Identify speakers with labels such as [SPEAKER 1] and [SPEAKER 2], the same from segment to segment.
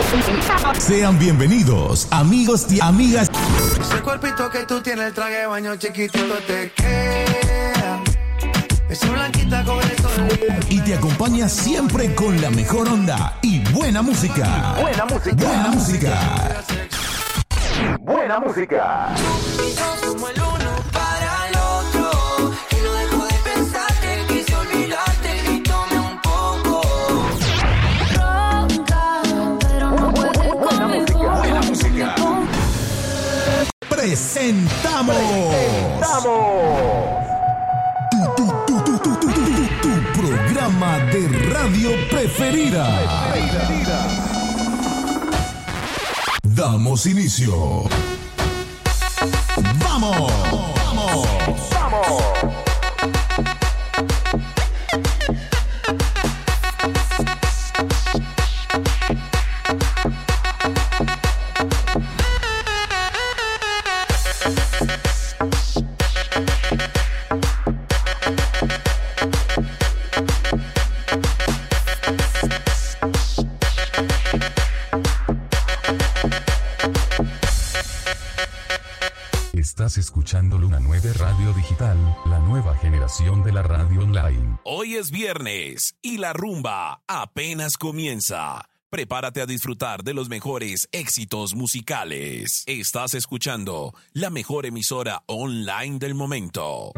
[SPEAKER 1] Sean bienvenidos, amigos y amigas.
[SPEAKER 2] Ese cuerpito que tú tienes, el traje de baño chiquitito te queda. Esa blanquita con el sol.
[SPEAKER 1] Y te acompaña siempre con la mejor onda y buena música.
[SPEAKER 3] Buena música.
[SPEAKER 1] Buena música.
[SPEAKER 3] Buena música.
[SPEAKER 4] Y yo somos el uno para el otro. Y no dejo de pensarte, quise olvidarte y tomé un poco. Ronca, pero no puedes conmigo.
[SPEAKER 1] Buena música. Presentamos. Tu programa de radio preferida. Damos inicio. ¡Vamos! ¡Vamos!
[SPEAKER 3] ¡Vamos!
[SPEAKER 5] Estás escuchando Luna 9 Radio Digital, la nueva generación de la radio online.
[SPEAKER 6] Hoy es viernes y la rumba apenas comienza. Prepárate a disfrutar de los mejores éxitos musicales. Estás escuchando la mejor emisora online del momento.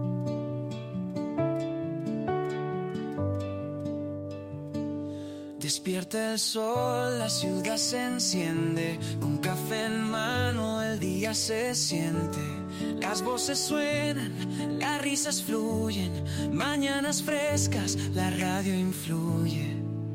[SPEAKER 4] Despierta el sol, la ciudad se enciende. Con café en mano el día se siente. Las voces suenan, las risas fluyen. Mañanas frescas, la radio influye.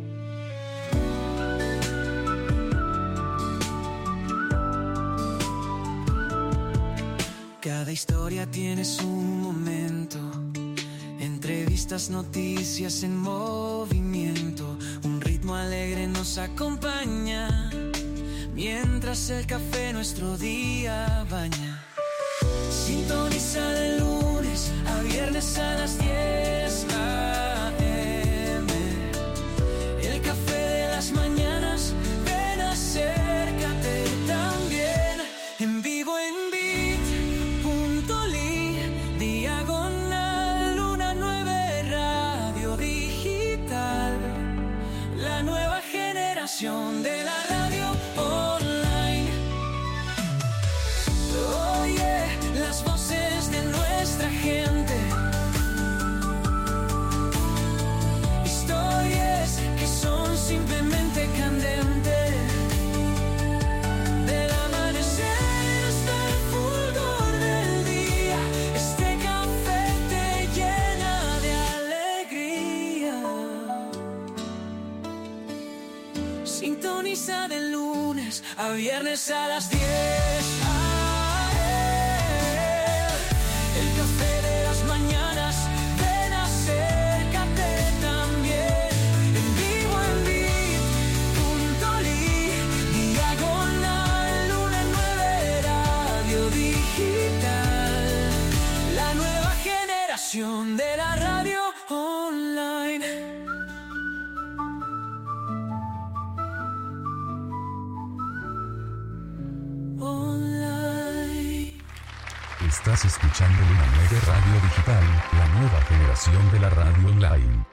[SPEAKER 4] Cada historia tiene su momento. Entrevistas, noticias en movimiento. Un ritmo alegre nos acompaña, mientras el café nuestro día baña. Sintoniza de lunes a viernes a las 10 a.m. El café de las mañanas, ven, acércate también. En vivo en Beat.ly, diagonal Luna 9 Radio Digital. La nueva generación de la radio online. Oye, las voces de nuestra gente. Historias que son simplemente candentes. Del amanecer hasta el fulgor del día, este café te llena de alegría. Sintoniza de lunes a viernes a las 10 a.m. El café de las mañanas, ven, acércate también. En vivo en Beat.ly, diagonal Luna 9 Radio Digital. La nueva generación de la radio online.
[SPEAKER 5] Estás escuchando Luna 9 Radio Digital, la nueva generación de la radio online.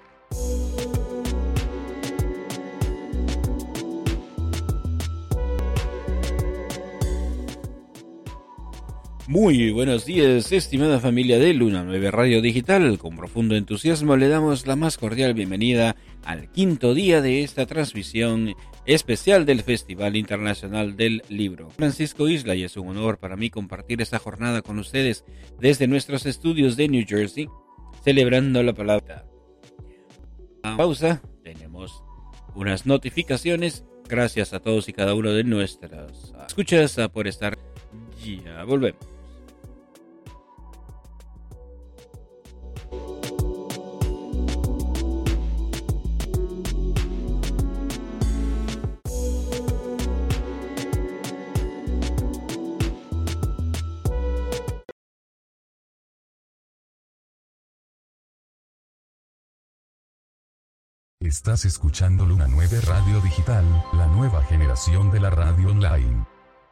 [SPEAKER 7] Muy buenos días, estimada familia de Luna 9 Radio Digital. Con profundo entusiasmo le damos la más cordial bienvenida al quinto día de esta transmisión especial del Festival Internacional del Libro. Francisco Isla, y es un honor para mí compartir esta jornada con ustedes desde nuestros estudios de New Jersey, celebrando la palabra. Pausa, tenemos unas notificaciones. Gracias a todos y cada uno de nuestras escuchas por estar. Ya volvemos.
[SPEAKER 5] Estás escuchando Luna 9 Radio Digital, la nueva generación de la radio online.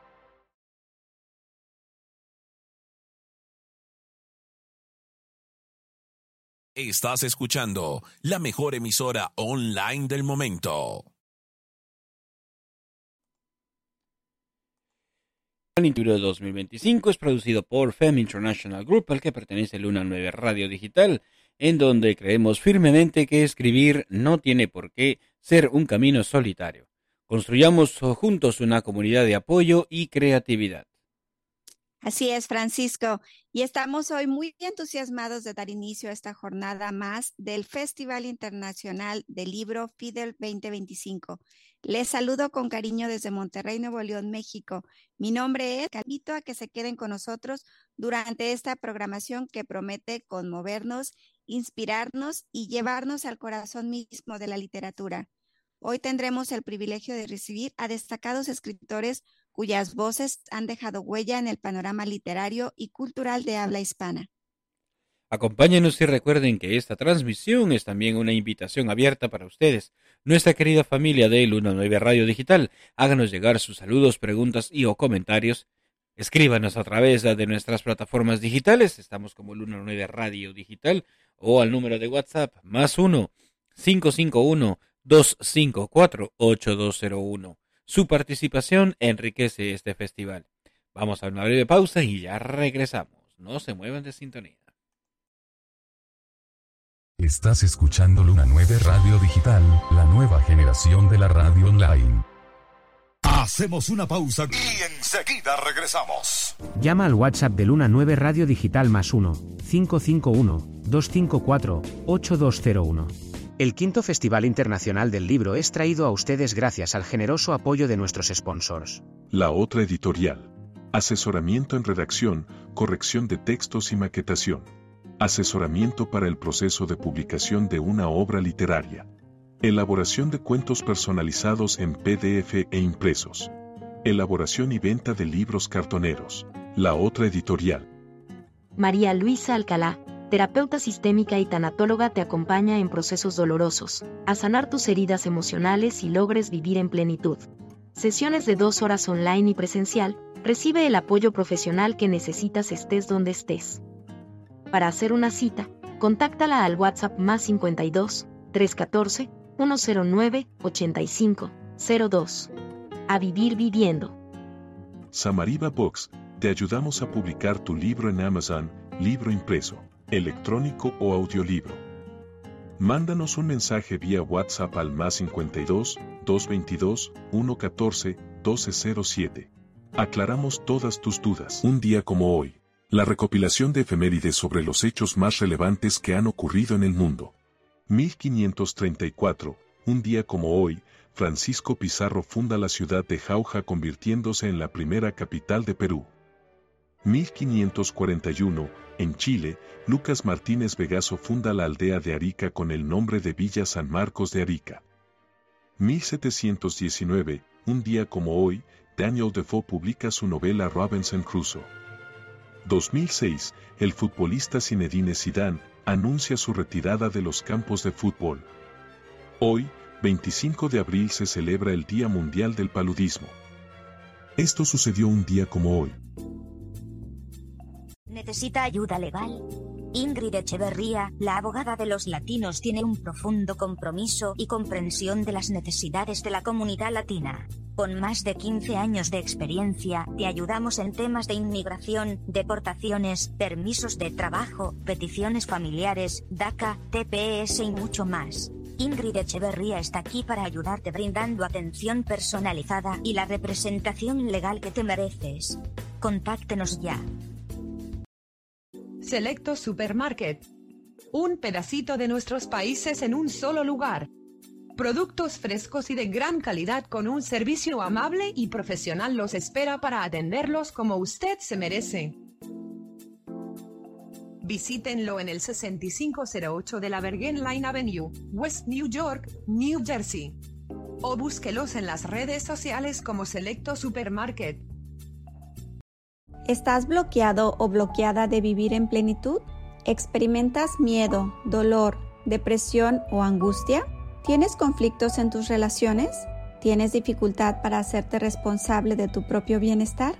[SPEAKER 6] Estás escuchando la mejor emisora online del momento.
[SPEAKER 7] El Inturo 2025 es producido por FEM International Group, al que pertenece Luna 9 Radio Digital, en donde creemos firmemente que escribir no tiene por qué ser un camino solitario. Construyamos juntos una comunidad de apoyo y creatividad.
[SPEAKER 8] Así es, Francisco, y estamos hoy muy entusiasmados de dar inicio a esta jornada más del Festival Internacional del Libro FIDEL 2025. Les saludo con cariño desde Monterrey, Nuevo León, México. Mi nombre es, invito a que se queden con nosotros durante esta programación que promete conmovernos, inspirarnos y llevarnos al corazón mismo de la literatura. Hoy tendremos el privilegio de recibir a destacados escritores cuyas voces han dejado huella en el panorama literario y cultural de habla hispana.
[SPEAKER 7] Acompáñenos y recuerden que esta transmisión es también una invitación abierta para ustedes, nuestra querida familia de Luna 9 Radio Digital. Háganos llegar sus saludos, preguntas y o comentarios. Escríbanos a través de nuestras plataformas digitales, estamos como Luna 9 Radio Digital, o al número de WhatsApp +1 551 254 8201. Su participación enriquece este festival. Vamos a una breve pausa y ya regresamos. No se muevan de sintonía.
[SPEAKER 5] Estás escuchando Luna 9 Radio Digital, la nueva generación de la radio online.
[SPEAKER 1] Hacemos una pausa y enseguida regresamos.
[SPEAKER 9] Llama al WhatsApp de Luna 9 Radio Digital +1 551 254 8201. El quinto Festival Internacional del Libro es traído a ustedes gracias al generoso apoyo de nuestros sponsors.
[SPEAKER 10] La Otra Editorial. Asesoramiento en redacción, corrección de textos y maquetación. Asesoramiento para el proceso de publicación de una obra literaria. Elaboración de cuentos personalizados en PDF e impresos. Elaboración y venta de libros cartoneros. La Otra Editorial.
[SPEAKER 11] María Luisa Alcalá, terapeuta sistémica y tanatóloga, te acompaña en procesos dolorosos, a sanar tus heridas emocionales y logres vivir en plenitud. Sesiones de 2 horas online y presencial, recibe el apoyo profesional que necesitas estés donde estés. Para hacer una cita, contáctala al WhatsApp +52 314 109 85 02. A vivir viviendo.
[SPEAKER 10] Samariva Books, te ayudamos a publicar tu libro en Amazon, libro impreso, electrónico o audiolibro. Mándanos un mensaje vía WhatsApp al +52 222 114 1207. Aclaramos todas tus dudas. Un día como hoy. La recopilación de efemérides sobre los hechos más relevantes que han ocurrido en el mundo. 1534, un día como hoy, Francisco Pizarro funda la ciudad de Jauja convirtiéndose en la primera capital de Perú. 1541, en Chile, Lucas Martínez Vegaso funda la aldea de Arica con el nombre de Villa San Marcos de Arica. 1719, un día como hoy, Daniel Defoe publica su novela Robinson Crusoe. 2006, el futbolista Zinedine Zidane anuncia su retirada de los campos de fútbol. Hoy, 25 de abril, se celebra el Día Mundial del Paludismo. Esto sucedió un día como hoy.
[SPEAKER 12] ¿Necesita ayuda legal? Ingrid Echeverría, la abogada de los latinos, tiene un profundo compromiso y comprensión de las necesidades de la comunidad latina. Con más de 15 años de experiencia, te ayudamos en temas de inmigración, deportaciones, permisos de trabajo, peticiones familiares, DACA, TPS y mucho más. Ingrid Echeverría está aquí para ayudarte brindando atención personalizada y la representación legal que te mereces. Contáctenos ya.
[SPEAKER 13] Selecto Supermarket. Un pedacito de nuestros países en un solo lugar. Productos frescos y de gran calidad con un servicio amable y profesional los espera para atenderlos como usted se merece. Visítenlo en el 6508 de la Bergen Line Avenue, West New York, New Jersey. O búsquelos en las redes sociales como Selecto Supermarket.
[SPEAKER 8] ¿Estás bloqueado o bloqueada de vivir en plenitud? ¿Experimentas miedo, dolor, depresión o angustia? ¿Tienes conflictos en tus relaciones? ¿Tienes dificultad para hacerte responsable de tu propio bienestar?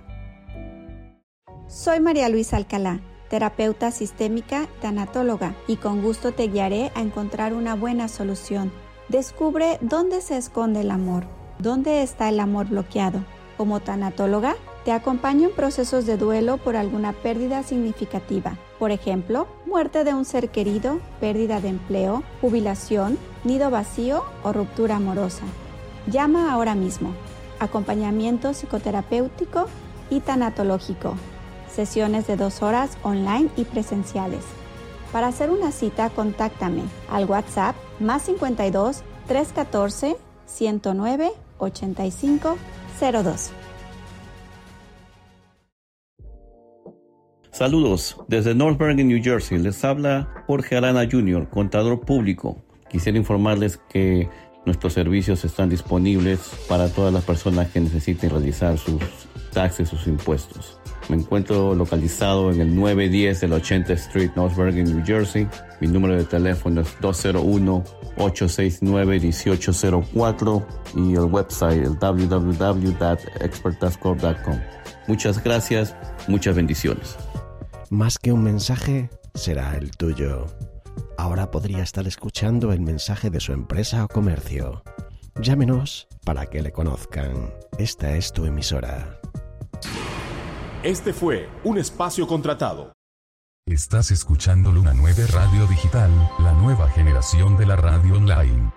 [SPEAKER 8] Soy María Luisa Alcalá, terapeuta sistémica, tanatóloga, y con gusto te guiaré a encontrar una buena solución. Descubre dónde se esconde el amor, dónde está el amor bloqueado. Como tanatóloga, te acompaño en procesos de duelo por alguna pérdida significativa. Por ejemplo, muerte de un ser querido, pérdida de empleo, jubilación, nido vacío o ruptura amorosa. Llama ahora mismo. Acompañamiento psicoterapéutico y tanatológico. Sesiones de 2 horas online y presenciales. Para hacer una cita, contáctame al WhatsApp +52 314 109 85 02.
[SPEAKER 14] Saludos, desde North Bergen, New Jersey. Les habla Jorge Arana Jr., contador público. Quisiera informarles que nuestros servicios están disponibles para todas las personas que necesiten realizar sus taxes, sus impuestos. Me encuentro localizado en el 910 de la 80th Street, North Bergen, New Jersey. Mi número de teléfono es 201-869-1804 y el website el www.expertascorp.com. Muchas gracias, muchas bendiciones.
[SPEAKER 15] Más que un mensaje, será el tuyo. Ahora podría estar escuchando el mensaje de su empresa o comercio. Llámenos para que le conozcan. Esta es tu emisora.
[SPEAKER 16] Este fue un espacio contratado.
[SPEAKER 5] Estás escuchando Luna 9 Radio Digital, la nueva generación de la radio online.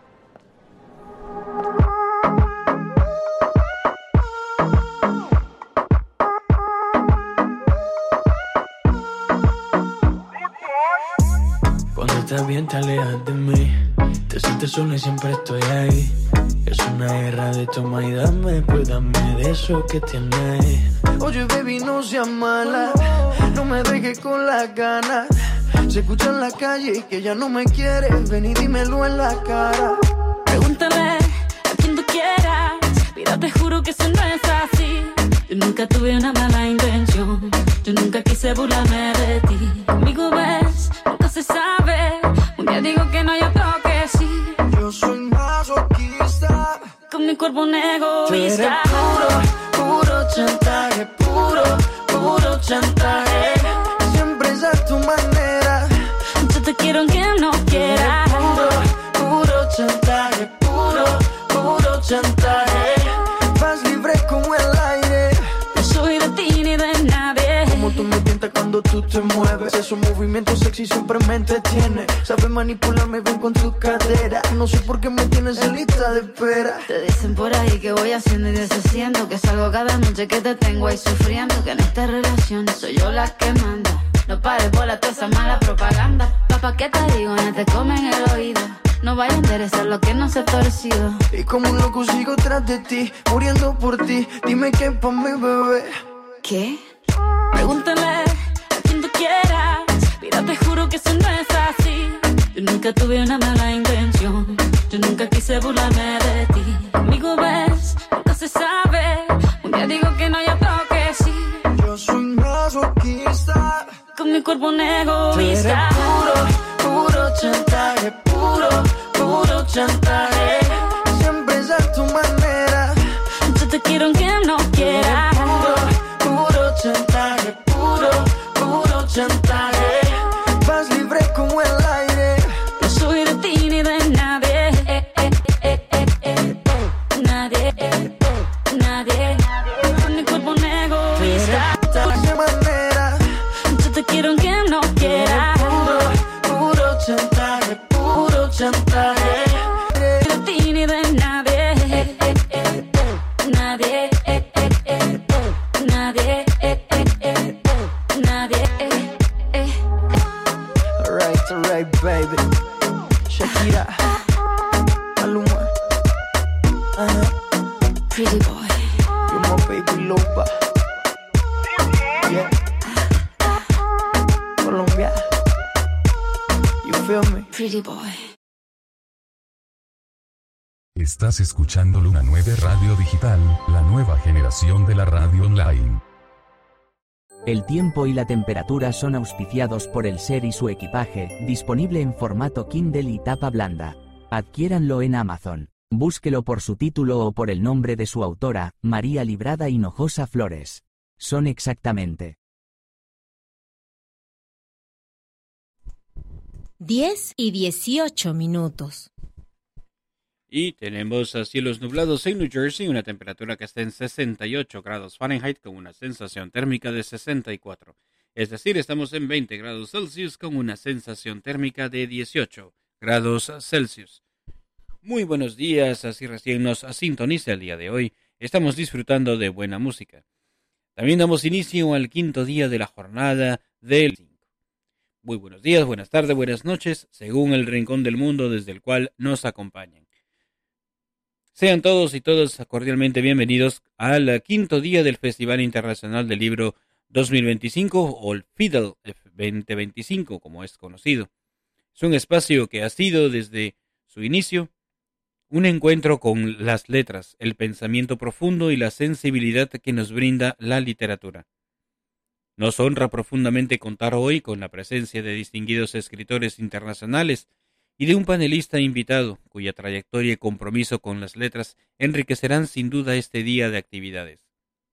[SPEAKER 17] Cuando estás bien te alejas de mí, te sientes sola y siempre estoy ahí. Es una guerra de toma y dame, pues dame de eso que tienes.
[SPEAKER 2] Oye baby, no seas mala, no me dejes con las ganas. Se escucha en la calle que ya no me quieres, ven y dímelo en la cara.
[SPEAKER 18] Pregúntale a quien tú quieras, mira te juro que eso no es así. Yo nunca tuve una mala intención, yo nunca quise burlarme de ti. Conmigo ves, nunca se sabe, un día digo que no, yo creo que sí.
[SPEAKER 2] Yo soy masoquista,
[SPEAKER 18] con mi cuerpo un egoísta.
[SPEAKER 2] Tú eres puro chantaje, puro chantaje. Siempre es a tu manera,
[SPEAKER 18] yo te quiero aunque no quieras.
[SPEAKER 2] Puro chantaje, puro chantaje. Vas libre como el aire,
[SPEAKER 18] no soy de ti ni de nadie.
[SPEAKER 2] Como tú me tientas cuando tú te mueves, esos movimientos sexy siempre me entretiene. Sabes manipularme bien con tu cadera, no sé por qué me tienes en lista de espera.
[SPEAKER 18] Te dicen por ahí que voy haciendo y deshaciendo, que salgo cada noche que te tengo ahí sufriendo, que en esta relación soy yo la que manda. No pares bola toda esa mala propaganda. Papá, ¿qué te digo? No te comen el oído, no vaya a interesar lo que no se ha torcido.
[SPEAKER 2] Y como un loco sigo tras de ti, muriendo por ti, dime qué pa' mi bebé.
[SPEAKER 18] ¿Qué? Pregúntale a quien tú quieras, mira te juro que eso no es así. Yo nunca tuve una mala intención, yo nunca quise burlarme de ti. Conmigo ves, nunca se sabe, un día digo que no, yo creo que sí.
[SPEAKER 2] Yo soy masoquista,
[SPEAKER 18] con mi cuerpo un egoísta.
[SPEAKER 2] Puro chantaje, puro chantaje. Siempre es a tu manera,
[SPEAKER 18] yo te quiero aunque no quieras.
[SPEAKER 2] Puro chantaje, puro chantaje. Vas libre como el aire,
[SPEAKER 18] no soy de ti ni de nadie. Nadie. Con mi cuerpo un egoísta,
[SPEAKER 2] de manera,
[SPEAKER 18] yo te quiero aunque no quieras.
[SPEAKER 2] Puro chantaje.
[SPEAKER 18] De ti ni de nadie. Nadie.
[SPEAKER 2] Alright, baby. Shakira, Maluma,
[SPEAKER 18] Pretty boy,
[SPEAKER 2] you're my baby loba. Yeah, Colombia, you feel me?
[SPEAKER 18] Pretty boy.
[SPEAKER 5] Estás escuchando Luna 9 Radio Digital, la nueva generación de la radio online.
[SPEAKER 19] El tiempo y la temperatura son auspiciados por el SER y su equipaje, disponible en formato Kindle y tapa blanda. Adquiéranlo en Amazon. Búsquelo por su título o por el nombre de su autora, María Librada Hinojosa Flores. Son exactamente
[SPEAKER 20] 10:18.
[SPEAKER 7] Y tenemos cielos nublados en New Jersey, una temperatura que está en 68 grados Fahrenheit con una sensación térmica de 64. Es decir, estamos en 20 grados Celsius con una sensación térmica de 18 grados Celsius. Muy buenos días, así recién nos sintoniza el día de hoy. Estamos disfrutando de buena música. También damos inicio al quinto día de la jornada del 5. Muy buenos días, buenas tardes, buenas noches, según el rincón del mundo desde el cual nos acompañan. Sean todos y todas cordialmente bienvenidos al quinto día del Festival Internacional del Libro 2025 o el FIDL 2025, como es conocido. Es un espacio que ha sido desde su inicio un encuentro con las letras, el pensamiento profundo y la sensibilidad que nos brinda la literatura. Nos honra profundamente contar hoy con la presencia de distinguidos escritores internacionales y de un panelista invitado, cuya trayectoria y compromiso con las letras enriquecerán sin duda este día de actividades.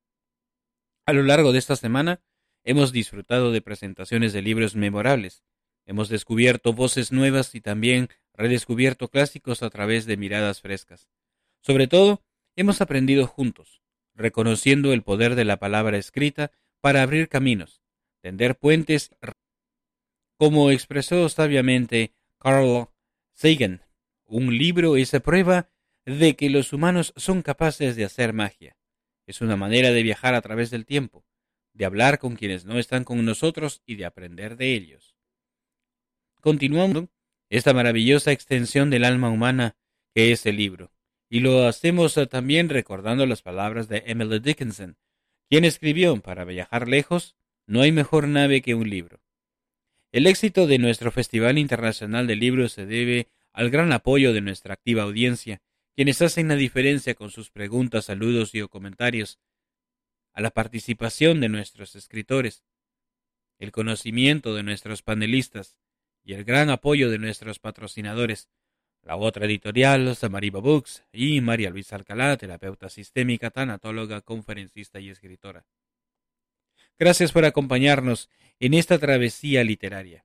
[SPEAKER 7] A lo largo de esta semana, hemos disfrutado de presentaciones de libros memorables, hemos descubierto voces nuevas y también redescubierto clásicos a través de miradas frescas. Sobre todo, hemos aprendido juntos, reconociendo el poder de la palabra escrita para abrir caminos, tender puentes, como expresó sabiamente Carl Sagan. Un libro es prueba de que los humanos son capaces de hacer magia. Es una manera de viajar a través del tiempo, de hablar con quienes no están con nosotros y de aprender de ellos. Continuando esta maravillosa extensión del alma humana que es el libro, y lo hacemos también recordando las palabras de Emily Dickinson, quien escribió: para viajar lejos, no hay mejor nave que un libro. El éxito de nuestro Festival Internacional del Libro se debe al gran apoyo de nuestra activa audiencia, quienes hacen la diferencia con sus preguntas, saludos y comentarios, a la participación de nuestros escritores, el conocimiento de nuestros panelistas y el gran apoyo de nuestros patrocinadores, la otra editorial, Samariba Books, y María Luisa Alcalá, terapeuta sistémica, tanatóloga, conferencista y escritora. Gracias por acompañarnos en esta travesía literaria.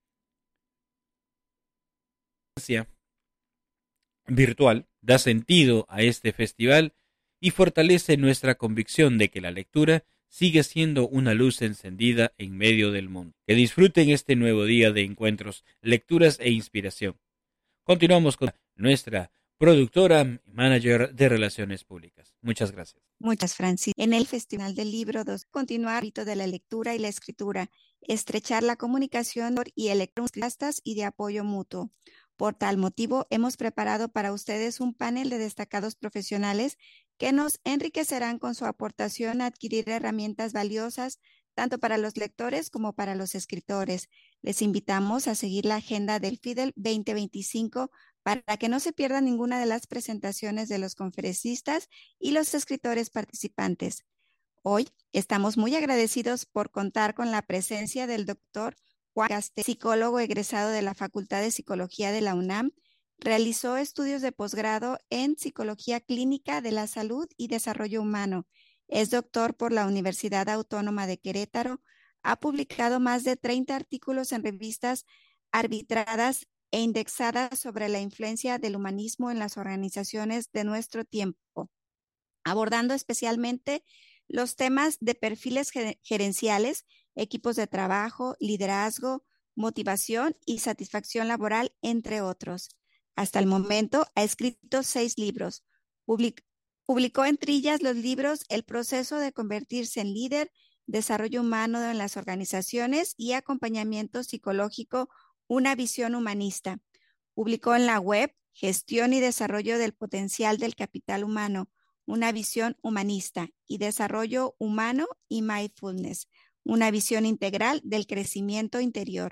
[SPEAKER 7] La virtual da sentido a este festival y fortalece nuestra convicción de que la lectura sigue siendo una luz encendida en medio del mundo. Que disfruten este nuevo día de encuentros, lecturas e inspiración. Continuamos con nuestra productora y manager de Relaciones Públicas. Muchas gracias.
[SPEAKER 8] Muchas, Francis. En el Festival del Libro 2, continuar el hábito de la lectura y la escritura, estrechar la comunicación y electronistas y de apoyo mutuo. Por tal motivo, hemos preparado para ustedes un panel de destacados profesionales que nos enriquecerán con su aportación a adquirir herramientas valiosas tanto para los lectores como para los escritores. Les invitamos a seguir la agenda del FIDL 2025 para que no se pierdan ninguna de las presentaciones de los conferencistas y los escritores participantes. Hoy estamos muy agradecidos por contar con la presencia del doctor Juan Castel, psicólogo egresado de la Facultad de Psicología de la UNAM. Realizó estudios de posgrado en Psicología Clínica de la Salud y Desarrollo Humano. Es doctor por la Universidad Autónoma de Querétaro. Ha publicado más de 30 artículos en revistas arbitradas e indexadas sobre la influencia del humanismo en las organizaciones de nuestro tiempo, abordando especialmente los temas de perfiles gerenciales, equipos de trabajo, liderazgo, motivación y satisfacción laboral, entre otros. Hasta el momento ha escrito 6 libros. Publicó en Trillas los libros El proceso de convertirse en líder, Desarrollo humano en las organizaciones y Acompañamiento psicológico, una visión humanista. Publicó en la web Gestión y desarrollo del potencial del capital humano, una visión humanista, y Desarrollo humano y Mindfulness, una visión integral del crecimiento interior.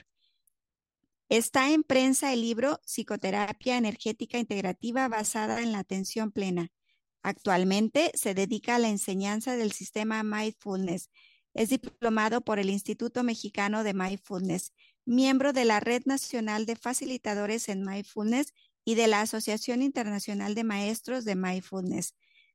[SPEAKER 8] Está en prensa el libro Psicoterapia Energética Integrativa basada en la atención plena. Actualmente se dedica a la enseñanza del sistema Mindfulness. Es diplomado por el Instituto Mexicano de Mindfulness, miembro de la Red Nacional de Facilitadores en Mindfulness y de la Asociación Internacional de Maestros de Mindfulness,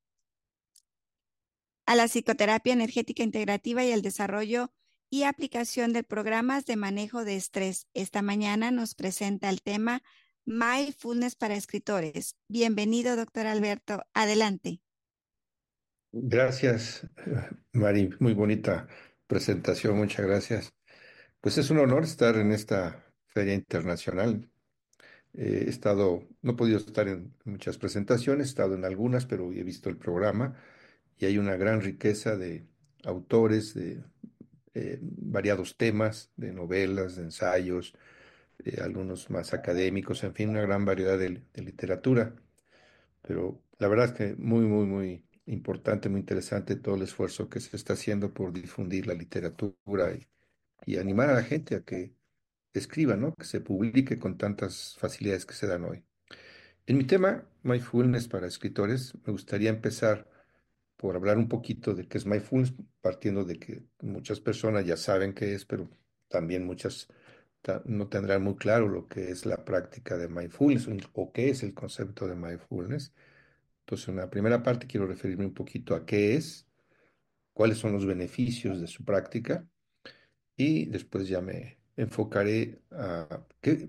[SPEAKER 8] a la psicoterapia energética integrativa y el desarrollo y aplicación de programas de manejo de estrés. Esta mañana nos presenta el tema Mindfulness para escritores. Bienvenido, doctor Alberto. Adelante.
[SPEAKER 20] Gracias, Mari. Muy bonita presentación. Muchas gracias. Pues es un honor estar en esta feria internacional. No he podido estar en muchas presentaciones, he estado en algunas, pero he visto el programa y hay una gran riqueza de autores, de variados temas, de novelas, de ensayos, algunos más académicos, en fin, una gran variedad de literatura. Pero la verdad es que muy importante, muy interesante todo el esfuerzo que se está haciendo por difundir la literatura y animar a la gente a que escriba, ¿no? Que se publique con tantas facilidades que se dan hoy. En mi tema, Mindfulness para escritores, me gustaría empezar por hablar un poquito de qué es Mindfulness, partiendo de que muchas personas ya saben qué es, pero también muchas no tendrán muy claro lo que es la práctica de Mindfulness o qué es el concepto de Mindfulness. Entonces, en la primera parte quiero referirme un poquito a qué es, cuáles son los beneficios de su práctica y después ya me enfocaré a qué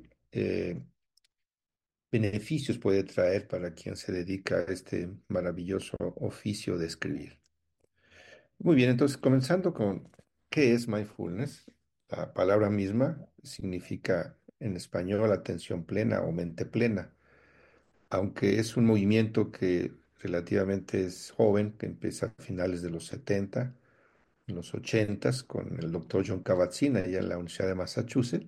[SPEAKER 20] beneficios puede traer para quien se dedica a este maravilloso oficio de escribir. Muy bien, entonces comenzando con qué es mindfulness. La palabra misma significa en español atención plena o mente plena, aunque es un movimiento que relativamente es joven, que empieza a finales de los 70, en los 80, con el doctor John Kabat-Zinn allá en la Universidad de Massachusetts,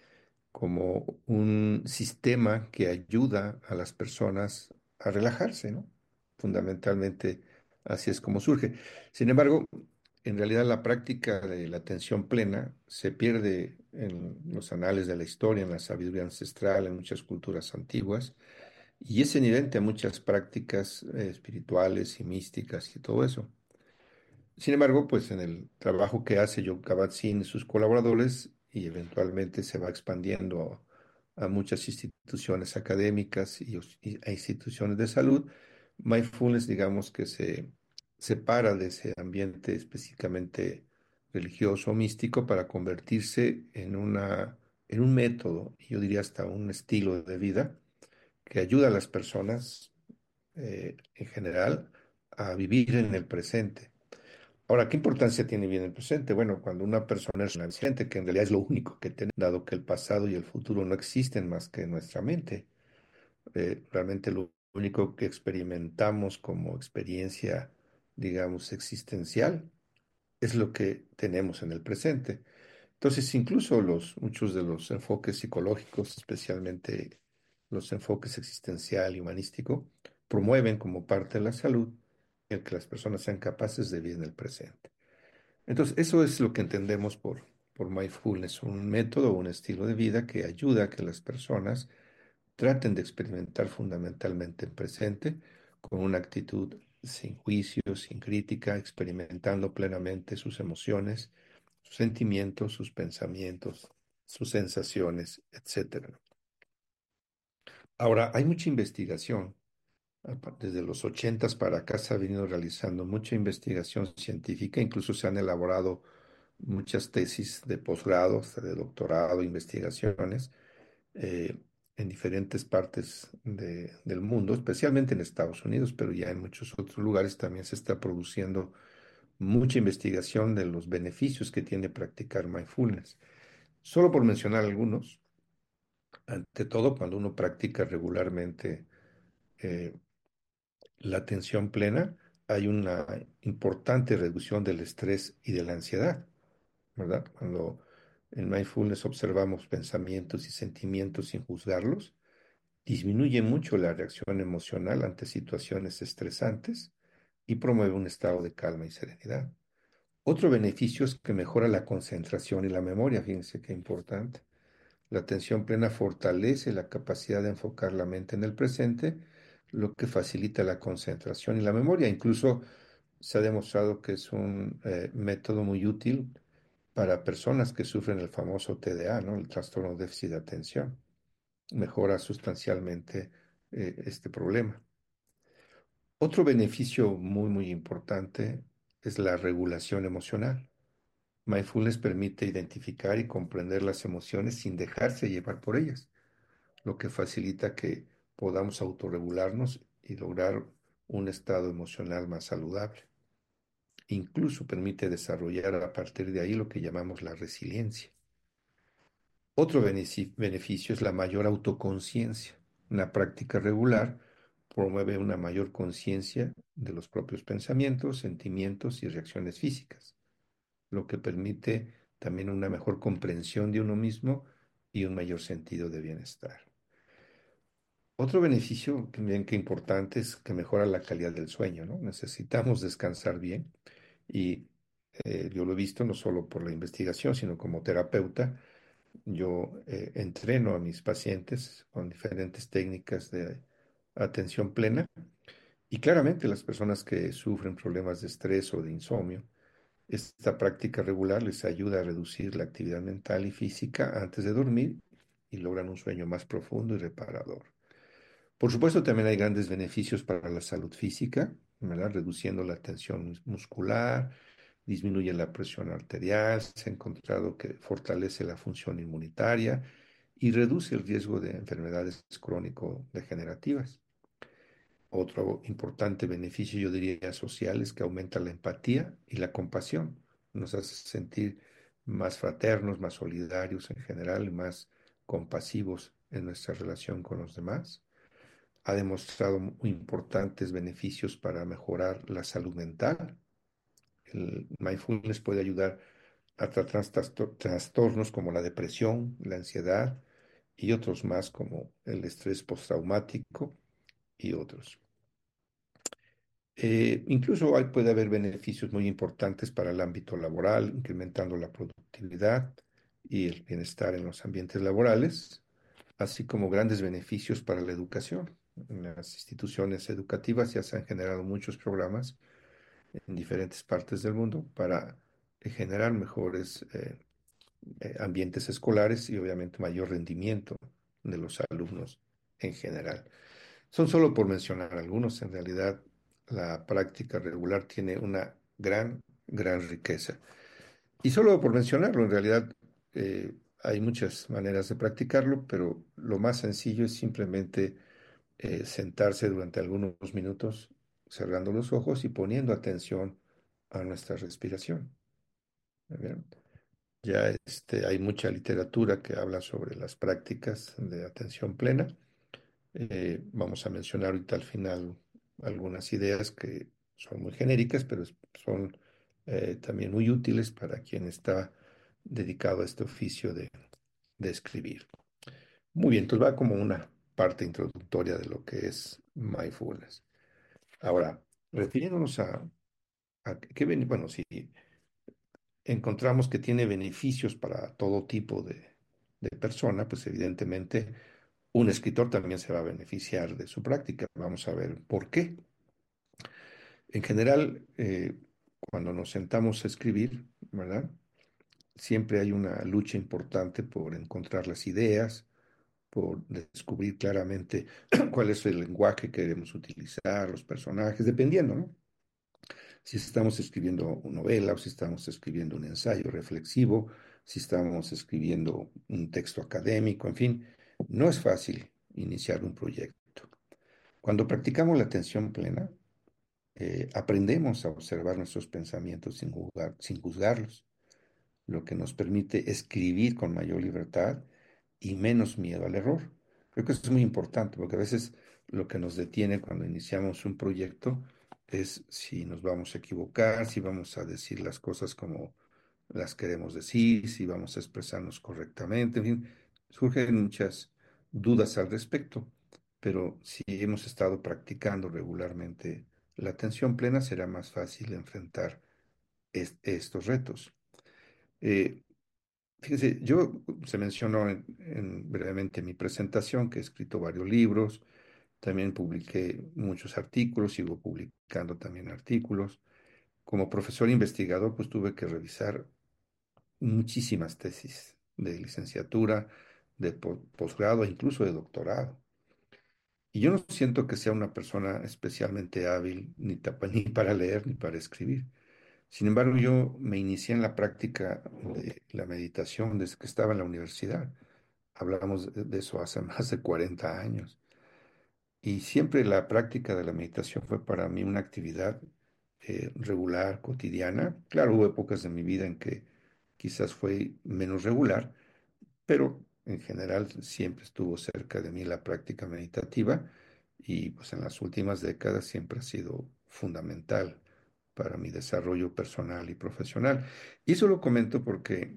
[SPEAKER 20] como un sistema que ayuda a las personas a relajarse, ¿no? Fundamentalmente así es como surge. Sin embargo, en realidad la práctica de la atención plena se pierde en los anales de la historia, en la sabiduría ancestral, en muchas culturas antiguas, y es inherente a muchas prácticas espirituales y místicas y todo eso. Sin embargo, pues en el trabajo que hace John Kabat-Zinn y sus colaboradores, y eventualmente se va expandiendo a muchas instituciones académicas y a instituciones de salud, mindfulness, digamos que se separa de ese ambiente específicamente religioso o místico para convertirse en un método, y yo diría hasta un estilo de vida que ayuda a las personas en general a vivir en el presente. Ahora, ¿qué importancia tiene vivir en el presente? Bueno, cuando una persona es consciente, que en realidad es lo único que tenemos, dado que el pasado y el futuro no existen más que en nuestra mente. Realmente lo único que experimentamos como experiencia, digamos, existencial, es lo que tenemos en el presente. Entonces, incluso muchos de los enfoques psicológicos, especialmente los enfoques existencial y humanístico, promueven como parte de la salud el que las personas sean capaces de vivir en el presente. Entonces, eso es lo que entendemos por mindfulness, un método, un estilo de vida que ayuda a que las personas traten de experimentar fundamentalmente el presente con una actitud sin juicio, sin crítica, experimentando plenamente sus emociones, sus sentimientos, sus pensamientos, sus sensaciones, etcétera. Ahora, hay mucha investigación. Desde los 80 para acá se ha venido realizando mucha investigación científica, incluso se han elaborado muchas tesis de posgrado, hasta de doctorado, investigaciones en diferentes partes del mundo, especialmente en Estados Unidos, pero ya en muchos otros lugares también se está produciendo mucha investigación de los beneficios que tiene practicar mindfulness. Solo por mencionar algunos, ante todo, cuando uno practica regularmente la atención plena, hay una importante reducción del estrés y de la ansiedad, ¿verdad? Cuando en mindfulness observamos pensamientos y sentimientos sin juzgarlos, disminuye mucho la reacción emocional ante situaciones estresantes y promueve un estado de calma y serenidad. Otro beneficio es que mejora la concentración y la memoria, fíjense qué importante. La atención plena fortalece la capacidad de enfocar la mente en el presente, lo que facilita la concentración y la memoria. Incluso se ha demostrado que es un método muy útil para personas que sufren el famoso TDA, ¿no? El trastorno de déficit de atención. mejora sustancialmente este problema. Otro beneficio muy importante es la regulación emocional. Mindfulness permite identificar y comprender las emociones sin dejarse llevar por ellas, lo que facilita que podamos autorregularnos y lograr un estado emocional más saludable. Incluso permite desarrollar a partir de ahí lo que llamamos la resiliencia. Otro beneficio es la mayor autoconciencia. Una práctica regular promueve una mayor conciencia de los propios pensamientos, sentimientos y reacciones físicas, lo que permite también una mejor comprensión de uno mismo y un mayor sentido de bienestar. Otro beneficio también que importante es que mejora la calidad del sueño, ¿no? Necesitamos descansar bien y yo lo he visto no solo por la investigación, sino como terapeuta. Yo entreno a mis pacientes con diferentes técnicas de atención plena y claramente las personas que sufren problemas de estrés o de insomnio, esta práctica regular les ayuda a reducir la actividad mental y física antes de dormir y logran un sueño más profundo y reparador. Por supuesto, también hay grandes beneficios para la salud física, ¿verdad? Reduciendo la tensión muscular, disminuye la presión arterial, se ha encontrado que fortalece la función inmunitaria y reduce el riesgo de enfermedades crónico-degenerativas. Otro importante beneficio, yo diría, social es que aumenta la empatía y la compasión. Nos hace sentir más fraternos, más solidarios en general, y más compasivos en nuestra relación con los demás. Ha demostrado muy importantes beneficios para mejorar la salud mental. El mindfulness puede ayudar a tratar trastornos como la depresión, la ansiedad y otros más como el estrés postraumático y otros. Incluso puede haber beneficios muy importantes para el ámbito laboral, incrementando la productividad y el bienestar en los ambientes laborales, así como grandes beneficios para la educación. En las instituciones educativas ya se han generado muchos programas en diferentes partes del mundo para generar mejores ambientes escolares y obviamente mayor rendimiento de los alumnos en general. Son solo por mencionar algunos, en realidad la práctica regular tiene una gran riqueza. Y solo por mencionarlo, en realidad hay muchas maneras de practicarlo, pero lo más sencillo es simplemente sentarse durante algunos minutos, cerrando los ojos y poniendo atención a nuestra respiración. ¿Bien? Ya hay mucha literatura que habla sobre las prácticas de atención plena. Vamos a mencionar ahorita al final algunas ideas que son muy genéricas, pero son también muy útiles para quien está dedicado a este oficio de escribir. Muy bien, entonces va como una parte introductoria de lo que es mindfulness. Ahora, refiriéndonos a qué bueno, si encontramos que tiene beneficios para todo tipo de persona, pues evidentemente un escritor también se va a beneficiar de su práctica. Vamos a ver por qué. En general, cuando nos sentamos a escribir, ¿verdad? Siempre hay una lucha importante por encontrar las ideas, por descubrir claramente cuál es el lenguaje que queremos utilizar, los personajes, dependiendo, ¿no? Si estamos escribiendo una novela o si estamos escribiendo un ensayo reflexivo, si estamos escribiendo un texto académico, en fin, no es fácil iniciar un proyecto. Cuando practicamos la atención plena, aprendemos a observar nuestros pensamientos sin juzgarlos, lo que nos permite escribir con mayor libertad y menos miedo al error. Creo que eso es muy importante porque a veces lo que nos detiene cuando iniciamos un proyecto es si nos vamos a equivocar, si vamos a decir las cosas como las queremos decir, si vamos a expresarnos correctamente, en fin, surgen muchas dudas al respecto, pero si hemos estado practicando regularmente la atención plena, será más fácil enfrentar estos retos. Fíjense, se mencionó brevemente en mi presentación que he escrito varios libros, también publiqué muchos artículos, sigo publicando también artículos. Como profesor investigador, pues tuve que revisar muchísimas tesis de licenciatura, de posgrado e incluso de doctorado. Y yo no siento que sea una persona especialmente hábil ni para leer ni para escribir. Sin embargo, yo me inicié en la práctica de la meditación desde que estaba en la universidad. Hablamos de eso hace más de 40 años. Y siempre la práctica de la meditación fue para mí una actividad regular, cotidiana. Claro, hubo épocas de mi vida en que quizás fue menos regular, pero en general siempre estuvo cerca de mí la práctica meditativa y pues en las últimas décadas siempre ha sido fundamental para mi desarrollo personal y profesional. Y eso lo comento porque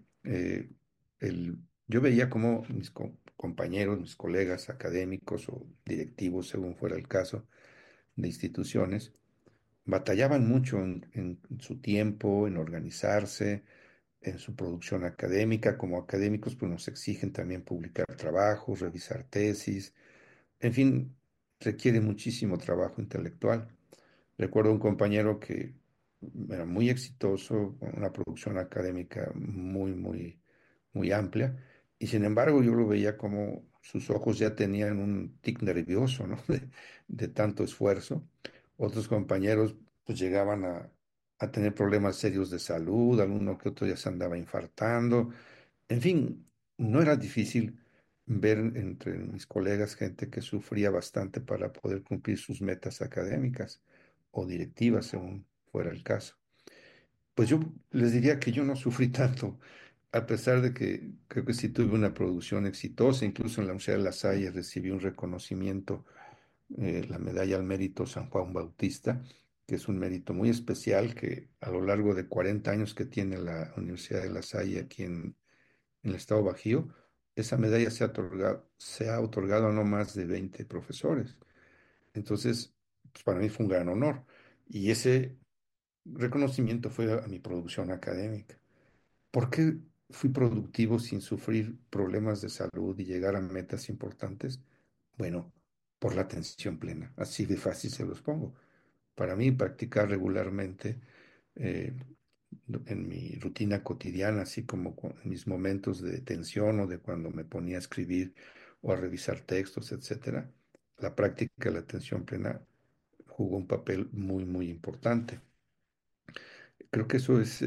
[SPEAKER 20] yo veía como mis compañeros, mis colegas académicos o directivos, según fuera el caso, de instituciones, batallaban mucho en su tiempo, en organizarse, en su producción académica. Como académicos, pues nos exigen también publicar trabajos, revisar tesis, en fin, requiere muchísimo trabajo intelectual. Recuerdo un compañero que era muy exitoso, con una producción académica muy amplia, y sin embargo yo lo veía como sus ojos ya tenían un tic nervioso, ¿no? De tanto esfuerzo. Otros compañeros pues llegaban a tener problemas serios de salud, alguno que otro ya se andaba infartando. En fin, no era difícil ver entre mis colegas gente que sufría bastante para poder cumplir sus metas académicas o directivas, según fuera el caso. Pues yo les diría que yo no sufrí tanto, a pesar de que creo que sí tuve una producción exitosa. Incluso en la Universidad de La Salle recibí un reconocimiento, la Medalla al Mérito San Juan Bautista, que es un mérito muy especial que a lo largo de 40 años que tiene la Universidad de La Salle aquí en el estado Bajío, esa medalla se ha otorgado a no más de 20 profesores. Entonces, pues para mí fue un gran honor. Y ese reconocimiento fue a mi producción académica. ¿Por qué fui productivo sin sufrir problemas de salud y llegar a metas importantes? Bueno, por la atención plena. Así de fácil se los pongo. Para mí, practicar regularmente eh, en mi rutina cotidiana, así como en mis momentos de tensión o de cuando me ponía a escribir o a revisar textos, etcétera, la práctica de la atención plena jugó un papel muy importante. Creo que eso es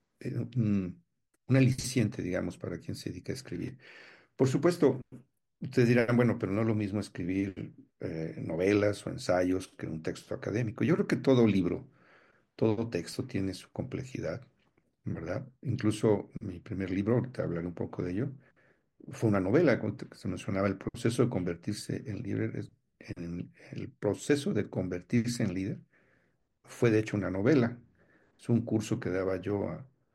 [SPEAKER 20] un aliciente, digamos, para quien se dedica a escribir. Por supuesto, ustedes dirán, bueno, pero no es lo mismo escribir novelas o ensayos que un texto académico. Yo creo que todo libro, todo texto tiene su complejidad, ¿verdad? Incluso mi primer libro, ahorita hablaré un poco de ello, fue una novela, como se mencionaba, el proceso de convertirse en líder, el proceso de convertirse en líder fue de hecho una novela. Es un curso que daba yo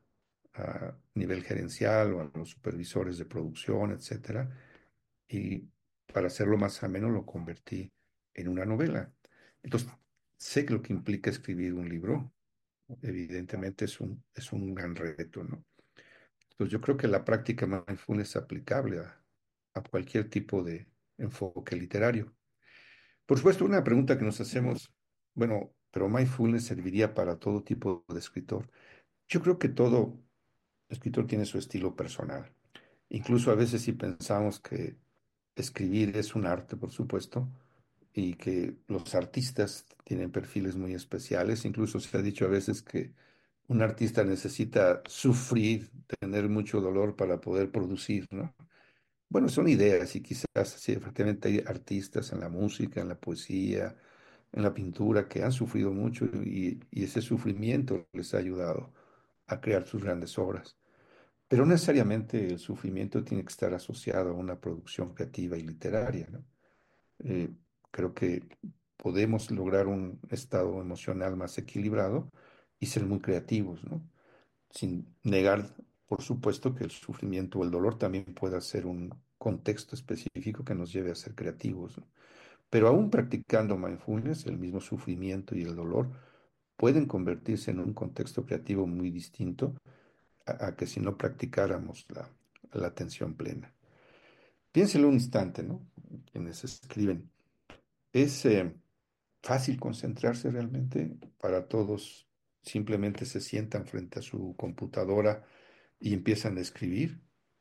[SPEAKER 20] a nivel gerencial o a los supervisores de producción, etcétera, y para hacerlo más ameno lo convertí en una novela. Entonces, sé que lo que implica escribir un libro, evidentemente es un gran reto, ¿no? Entonces, yo creo que la práctica mindfulness es aplicable a cualquier tipo de enfoque literario. Por supuesto, una pregunta que nos hacemos, bueno, pero mindfulness serviría para todo tipo de escritor. Yo creo que todo escritor tiene su estilo personal. Incluso a veces si pensamos que escribir es un arte, por supuesto, y que los artistas tienen perfiles muy especiales. Incluso se ha dicho a veces que un artista necesita sufrir, tener mucho dolor para poder producir, ¿no? Bueno, son ideas y quizás sí, efectivamente hay artistas en la música, en la poesía, en la pintura que han sufrido mucho y ese sufrimiento les ha ayudado a crear sus grandes obras. Pero no necesariamente el sufrimiento tiene que estar asociado a una producción creativa y literaria, ¿no? Eh, Creo que podemos lograr un estado emocional más equilibrado y ser muy creativos, ¿no? Sin negar, por supuesto, que el sufrimiento o el dolor también pueda ser un contexto específico que nos lleve a ser creativos, ¿no? Pero aún practicando mindfulness, el mismo sufrimiento y el dolor pueden convertirse en un contexto creativo muy distinto a que si no practicáramos la atención plena. Piénselo un instante, ¿no? Quienes escriben. ¿Es fácil concentrarse realmente? Para todos simplemente se sientan frente a su computadora y empiezan a escribir.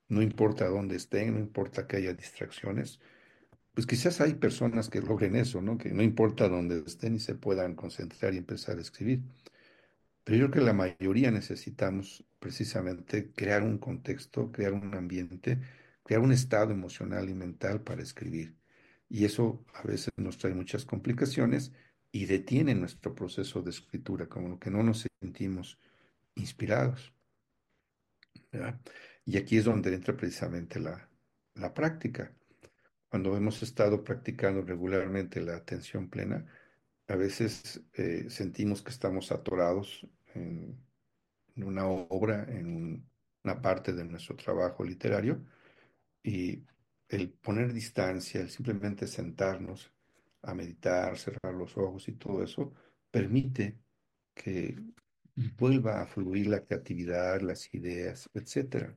[SPEAKER 20] no importa dónde estén, no importa que haya distracciones. Pues quizás hay personas que logren eso, ¿no? Que no importa dónde estén y se puedan concentrar y empezar a escribir. Pero yo creo que la mayoría necesitamos precisamente crear un contexto, crear un ambiente, crear un estado emocional y mental para escribir. Y eso a veces nos trae muchas complicaciones y detiene nuestro proceso de escritura, como que no nos sentimos inspirados, ¿verdad? Y aquí es donde entra precisamente la práctica. Cuando hemos estado practicando regularmente la atención plena, a veces sentimos que estamos atorados en una obra, una parte de nuestro trabajo literario, y el poner distancia, el simplemente sentarnos a meditar, cerrar los ojos y todo eso, permite que vuelva a fluir la creatividad, las ideas, etcétera.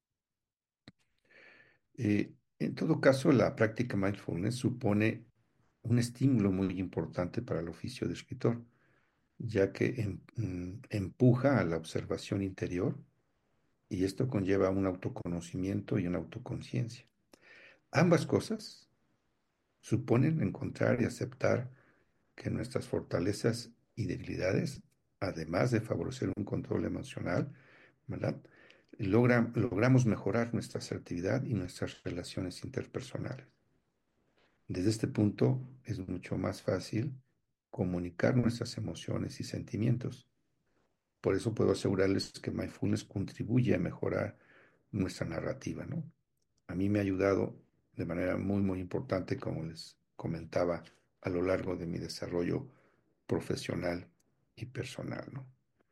[SPEAKER 20] En todo caso, la práctica mindfulness supone un estímulo muy importante para el oficio de escritor, ya que empuja a la observación interior y esto conlleva un autoconocimiento y una autoconciencia. Ambas cosas suponen encontrar y aceptar que nuestras fortalezas y debilidades, además de favorecer un control emocional, ¿verdad? Logramos mejorar nuestra asertividad y nuestras relaciones interpersonales. Desde este punto es mucho más fácil comunicar nuestras emociones y sentimientos. Por eso puedo asegurarles que mindfulness contribuye a mejorar nuestra narrativa, ¿no? A mí me ha ayudado de manera muy, muy importante, como les comentaba, a lo largo de mi desarrollo profesional y personal, ¿no?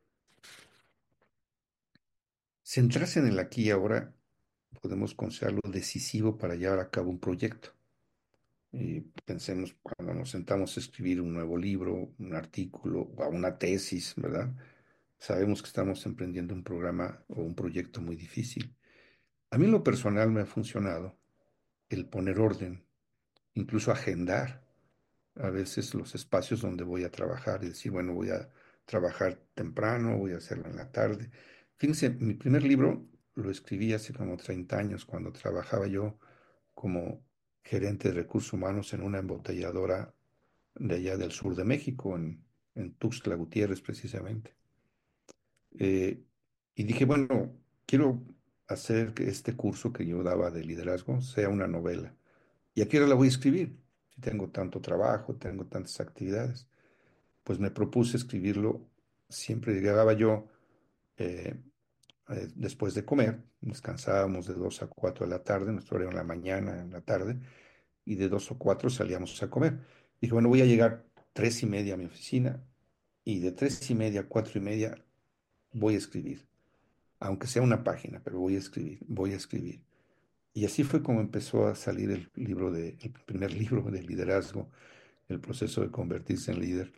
[SPEAKER 20] Centrarse en el aquí y ahora podemos considerarlo decisivo para llevar a cabo un proyecto. Y pensemos cuando nos sentamos a escribir un nuevo libro, un artículo o una tesis, ¿verdad? Sabemos que estamos emprendiendo un programa o un proyecto muy difícil. A mí en lo personal me ha funcionado el poner orden, incluso agendar a veces los espacios donde voy a trabajar y decir, bueno, voy a trabajar temprano, voy a hacerlo en la tarde. Fíjense, mi primer libro lo escribí hace como 30 años, cuando trabajaba yo como gerente de recursos humanos en una embotelladora de allá del sur de México, en Tuxtla Gutiérrez precisamente. Eh, y dije, bueno, quiero hacer que este curso que yo daba de liderazgo sea una novela. ¿Y a qué hora la voy a escribir? Si tengo tanto trabajo, tengo tantas actividades. Pues me propuse escribirlo, siempre llegaba yo eh, después de comer, descansábamos de 2 a 4 de la tarde, nuestro horario en la mañana, en la tarde, y de 2 a 4 salíamos a comer. Dije, bueno, voy a llegar 3:30 a mi oficina, y de 3:30 a 4:30 voy a escribir, aunque sea una página, pero voy a escribir, voy a escribir. Y así fue como empezó a salir el primer libro de liderazgo, el proceso de convertirse en líder.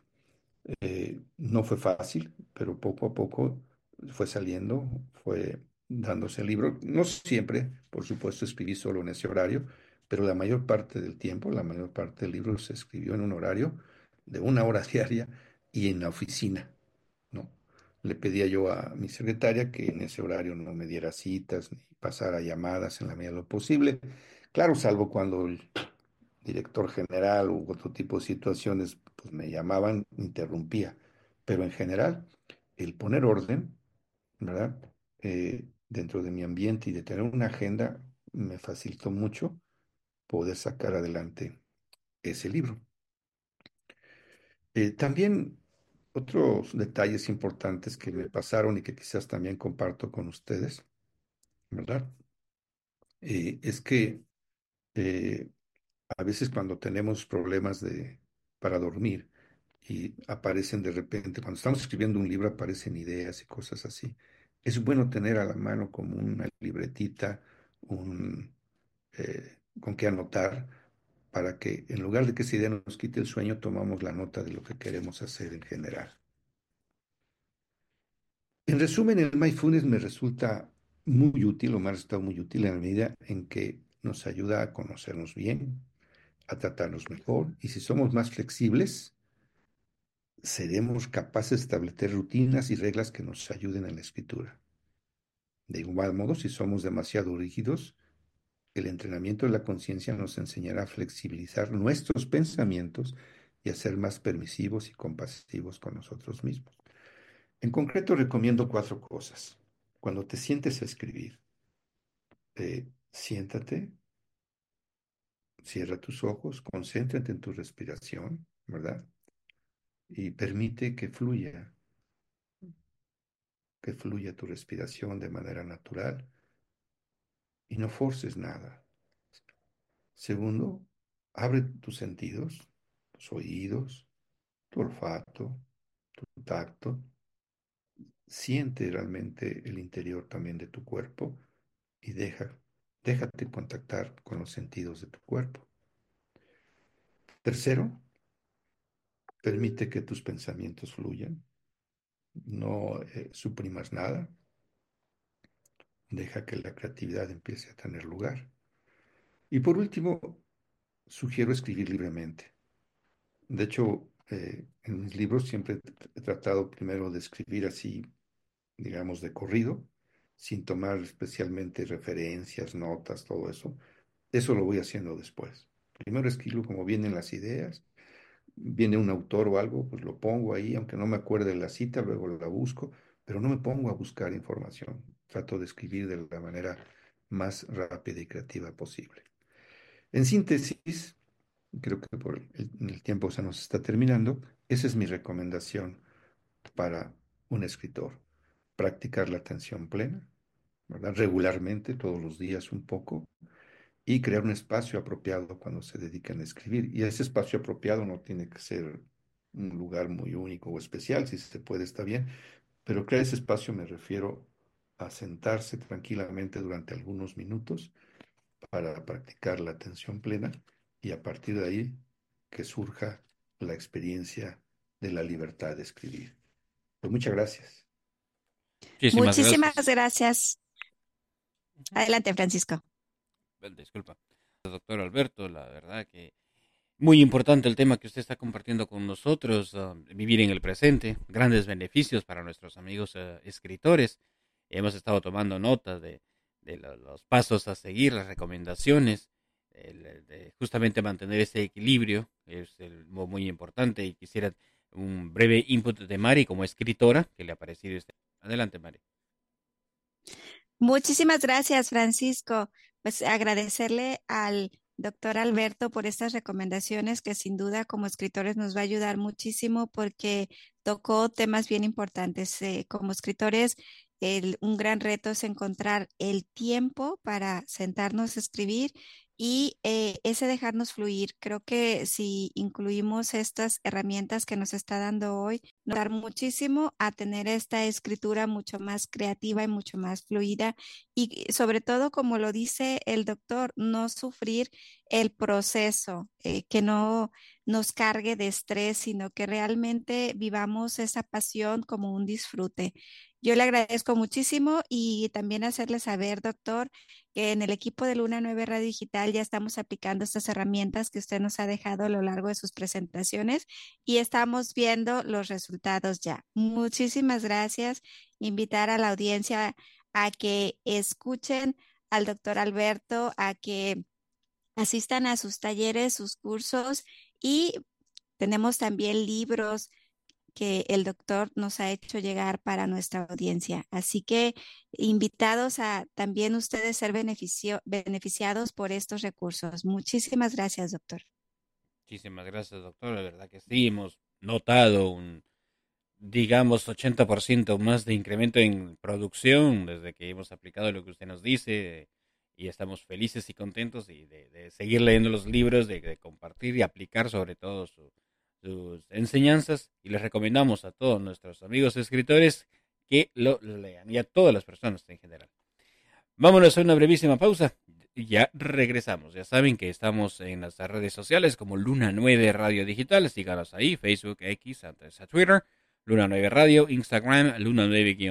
[SPEAKER 20] No fue fácil, pero poco a poco fue saliendo, fue dándose el libro. No siempre, por supuesto, escribí solo en ese horario, pero la mayor parte del tiempo, la mayor parte del libro se escribió en un horario de 1 hora diaria y en la oficina, ¿no? Le pedía yo a mi secretaria que en ese horario no me diera citas ni pasara llamadas en la medida de lo posible. Claro, salvo cuando el director general u otro tipo de situaciones pues me llamaban, interrumpía. Pero en general, el poner orden, ¿verdad? Dentro de mi ambiente y de tener una agenda me facilitó mucho poder sacar adelante ese libro. También otros detalles importantes que me pasaron y que quizás también comparto con ustedes, ¿verdad? Es que eh, a veces cuando tenemos problemas para dormir y aparecen de repente, cuando estamos escribiendo un libro aparecen ideas y cosas así, es bueno tener a la mano como una libretita, con qué anotar, para que en lugar de que esa idea nos quite el sueño, tomamos la nota de lo que queremos hacer en general. En resumen, el mindfulness me resulta muy útil, o me ha resultado muy útil en la medida en que nos ayuda a conocernos bien, a tratarnos mejor, y si somos más flexibles, seremos capaces de establecer rutinas y reglas que nos ayuden en la escritura. De igual modo, si somos demasiado rígidos, el entrenamiento de la conciencia nos enseñará a flexibilizar nuestros pensamientos y a ser más permisivos y compasivos con nosotros mismos. En concreto, recomiendo 4 cosas. Cuando te sientes a escribir, siéntate, cierra tus ojos, concéntrate en tu respiración, ¿verdad? Y permite que fluya tu respiración de manera natural y no forces nada. Segundo, abre tus sentidos, tus oídos, tu olfato, tu tacto. Siente realmente el interior también de tu cuerpo y déjate contactar con los sentidos de tu cuerpo. Tercero, permite que tus pensamientos fluyan. No suprimas nada. Deja que la creatividad empiece a tener lugar. Y por último, sugiero escribir libremente. De hecho, en mis libros siempre he tratado primero de escribir así, digamos, de corrido, sin tomar especialmente referencias, notas, todo eso. Eso lo voy haciendo después. Primero escribo como vienen las ideas, viene un autor o algo, pues lo pongo ahí, aunque no me acuerde de la cita, luego la busco, pero no me pongo a buscar información. Trato de escribir de la manera más rápida y creativa posible. En síntesis, creo que por el tiempo se nos está terminando, esa es mi recomendación para un escritor. Practicar la atención plena, ¿verdad? Regularmente, todos los días un poco, y crear un espacio apropiado cuando se dedican a escribir. Y ese espacio apropiado no tiene que ser un lugar muy único o especial, si se puede está bien, pero crear ese espacio me refiero a sentarse tranquilamente durante algunos minutos para practicar la atención plena y a partir de ahí que surja la experiencia de la libertad de escribir. Pues muchas gracias.
[SPEAKER 8] Muchísimas gracias. Adelante, Francisco.
[SPEAKER 7] Disculpa. Doctor Alberto, la verdad que muy importante el tema que usted está compartiendo con nosotros, vivir en el presente, grandes beneficios para nuestros amigos escritores. Hemos estado tomando nota de los pasos a seguir, las recomendaciones, de justamente mantener ese equilibrio, es muy importante, y quisiera un breve input de Mari como escritora, que le ha parecido este. Adelante, Mari.
[SPEAKER 8] Muchísimas gracias, Francisco. Pues agradecerle al doctor Alberto por estas recomendaciones que sin duda como escritores nos va a ayudar muchísimo porque tocó temas bien importantes. Como escritores, un gran reto es encontrar el tiempo para sentarnos a escribir y ese dejarnos fluir. Creo que si incluimos estas herramientas que nos está dando hoy, nos va a dar muchísimo a tener esta escritura mucho más creativa y mucho más fluida y sobre todo, como lo dice el doctor, no sufrir el proceso, que no nos cargue de estrés, sino que realmente vivamos esa pasión como un disfrute. Yo le agradezco muchísimo y también hacerle saber, doctor, que en el equipo de Luna 9 Radio Digital ya estamos aplicando estas herramientas que usted nos ha dejado a lo largo de sus presentaciones y estamos viendo los resultados ya. Muchísimas gracias. Invitar a la audiencia a que escuchen al doctor Alberto, a que asistan a sus talleres, sus cursos y tenemos también libros que el doctor nos ha hecho llegar para nuestra audiencia. Así que invitados a también ustedes ser beneficiados por estos recursos. Muchísimas gracias, doctor.
[SPEAKER 7] Muchísimas gracias, doctor. La verdad que sí, hemos notado un, digamos, 80% más de incremento en producción desde que hemos aplicado lo que usted nos dice y estamos felices y contentos y de seguir leyendo los libros, de compartir y aplicar sobre todo sus enseñanzas y les recomendamos a todos nuestros amigos escritores que lo lean y a todas las personas en general. Vámonos a una brevísima pausa y ya regresamos. Ya saben que estamos en las redes sociales como Luna 9 Radio Digital, síganos ahí, Facebook, X, antes a Twitter, Luna 9 Radio, Instagram, Luna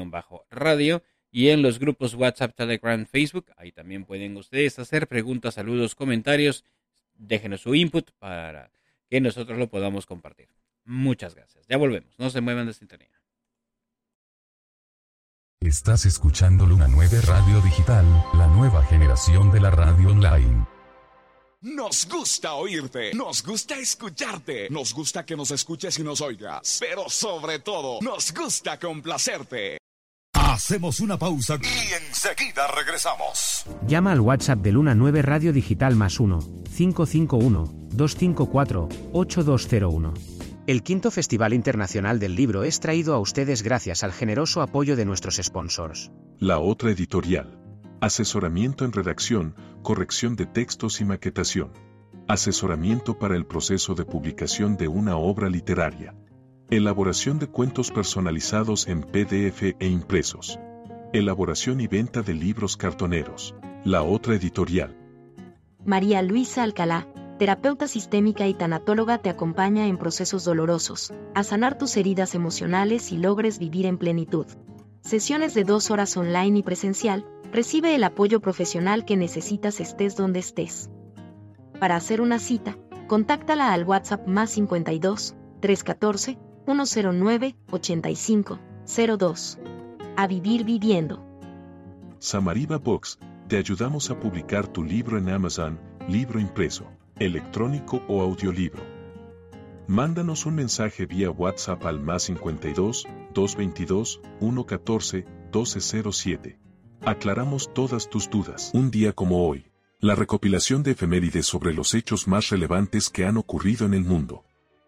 [SPEAKER 7] 9-radio y en los grupos WhatsApp, Telegram, Facebook. Ahí también pueden ustedes hacer preguntas, saludos, comentarios, déjenos su input para que nosotros lo podamos compartir. Muchas gracias. Ya volvemos. No se muevan de sintonía.
[SPEAKER 5] Estás escuchando Luna 9 Radio Digital, la nueva generación de la radio online.
[SPEAKER 21] Nos gusta oírte, nos gusta escucharte, nos gusta que nos escuches y nos oigas, pero sobre todo, nos gusta complacerte.
[SPEAKER 1] Hacemos una pausa y enseguida regresamos.
[SPEAKER 9] Llama al WhatsApp de Luna 9 Radio Digital +1 551 254 8201. El quinto Festival Internacional del Libro es traído a ustedes gracias al generoso apoyo de nuestros sponsors.
[SPEAKER 10] La Otra Editorial. Asesoramiento en redacción, corrección de textos y maquetación. Asesoramiento para el proceso de publicación de una obra literaria. Elaboración de cuentos personalizados en PDF e impresos. Elaboración y venta de libros cartoneros. La Otra Editorial.
[SPEAKER 11] María Luisa Alcalá, terapeuta sistémica y tanatóloga, te acompaña en procesos dolorosos, a sanar tus heridas emocionales y logres vivir en plenitud. Sesiones de 2 horas online y presencial. Recibe el apoyo profesional que necesitas estés donde estés. Para hacer una cita, contáctala al WhatsApp +52 314 109 85 02. A vivir viviendo.
[SPEAKER 10] Samariva Books, te ayudamos a publicar tu libro en Amazon, libro impreso, electrónico o audiolibro. Mándanos un mensaje vía WhatsApp al +52 222 114 1207. Aclaramos todas tus dudas. Un día como hoy. La recopilación de efemérides sobre los hechos más relevantes que han ocurrido en el mundo.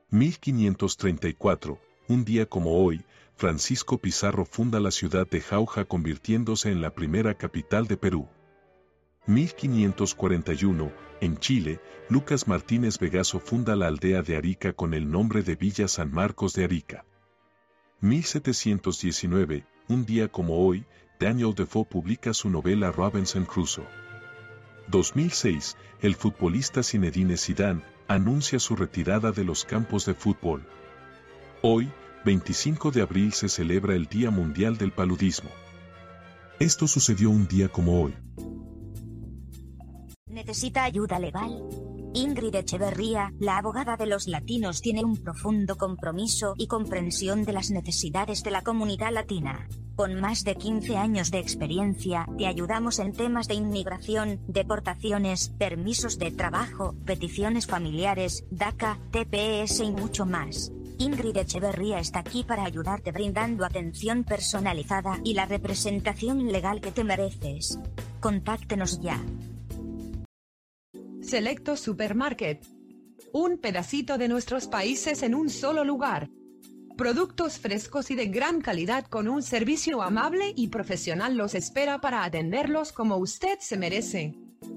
[SPEAKER 10] 1534, un día como hoy, Francisco Pizarro funda la ciudad de Jauja convirtiéndose en la primera capital de Perú. 1541, en Chile, Lucas Martínez Vegaso funda la aldea de Arica con el nombre de Villa San Marcos de Arica. 1719, un día como hoy, Daniel Defoe publica su novela Robinson Crusoe. 2006, el futbolista Zinedine Zidane anuncia su retirada de los campos de fútbol. Hoy, 25 de abril, se celebra el Día Mundial del Paludismo. Esto sucedió un día como hoy.
[SPEAKER 12] ¿Necesita ayuda legal? Ingrid Echeverría, la abogada de los latinos, tiene un profundo compromiso y comprensión de las necesidades de la comunidad latina. Con más de 15 años de experiencia, te ayudamos en temas de inmigración, deportaciones, permisos de trabajo, peticiones familiares, DACA, TPS y mucho más. Ingrid Echeverría está aquí para ayudarte brindando atención personalizada y la representación legal que te mereces. Contáctenos ya.
[SPEAKER 13] Selecto Supermarket. Un pedacito de nuestros países en un solo lugar. Productos frescos y de gran calidad con un servicio amable y profesional los espera para atenderlos como usted se merece.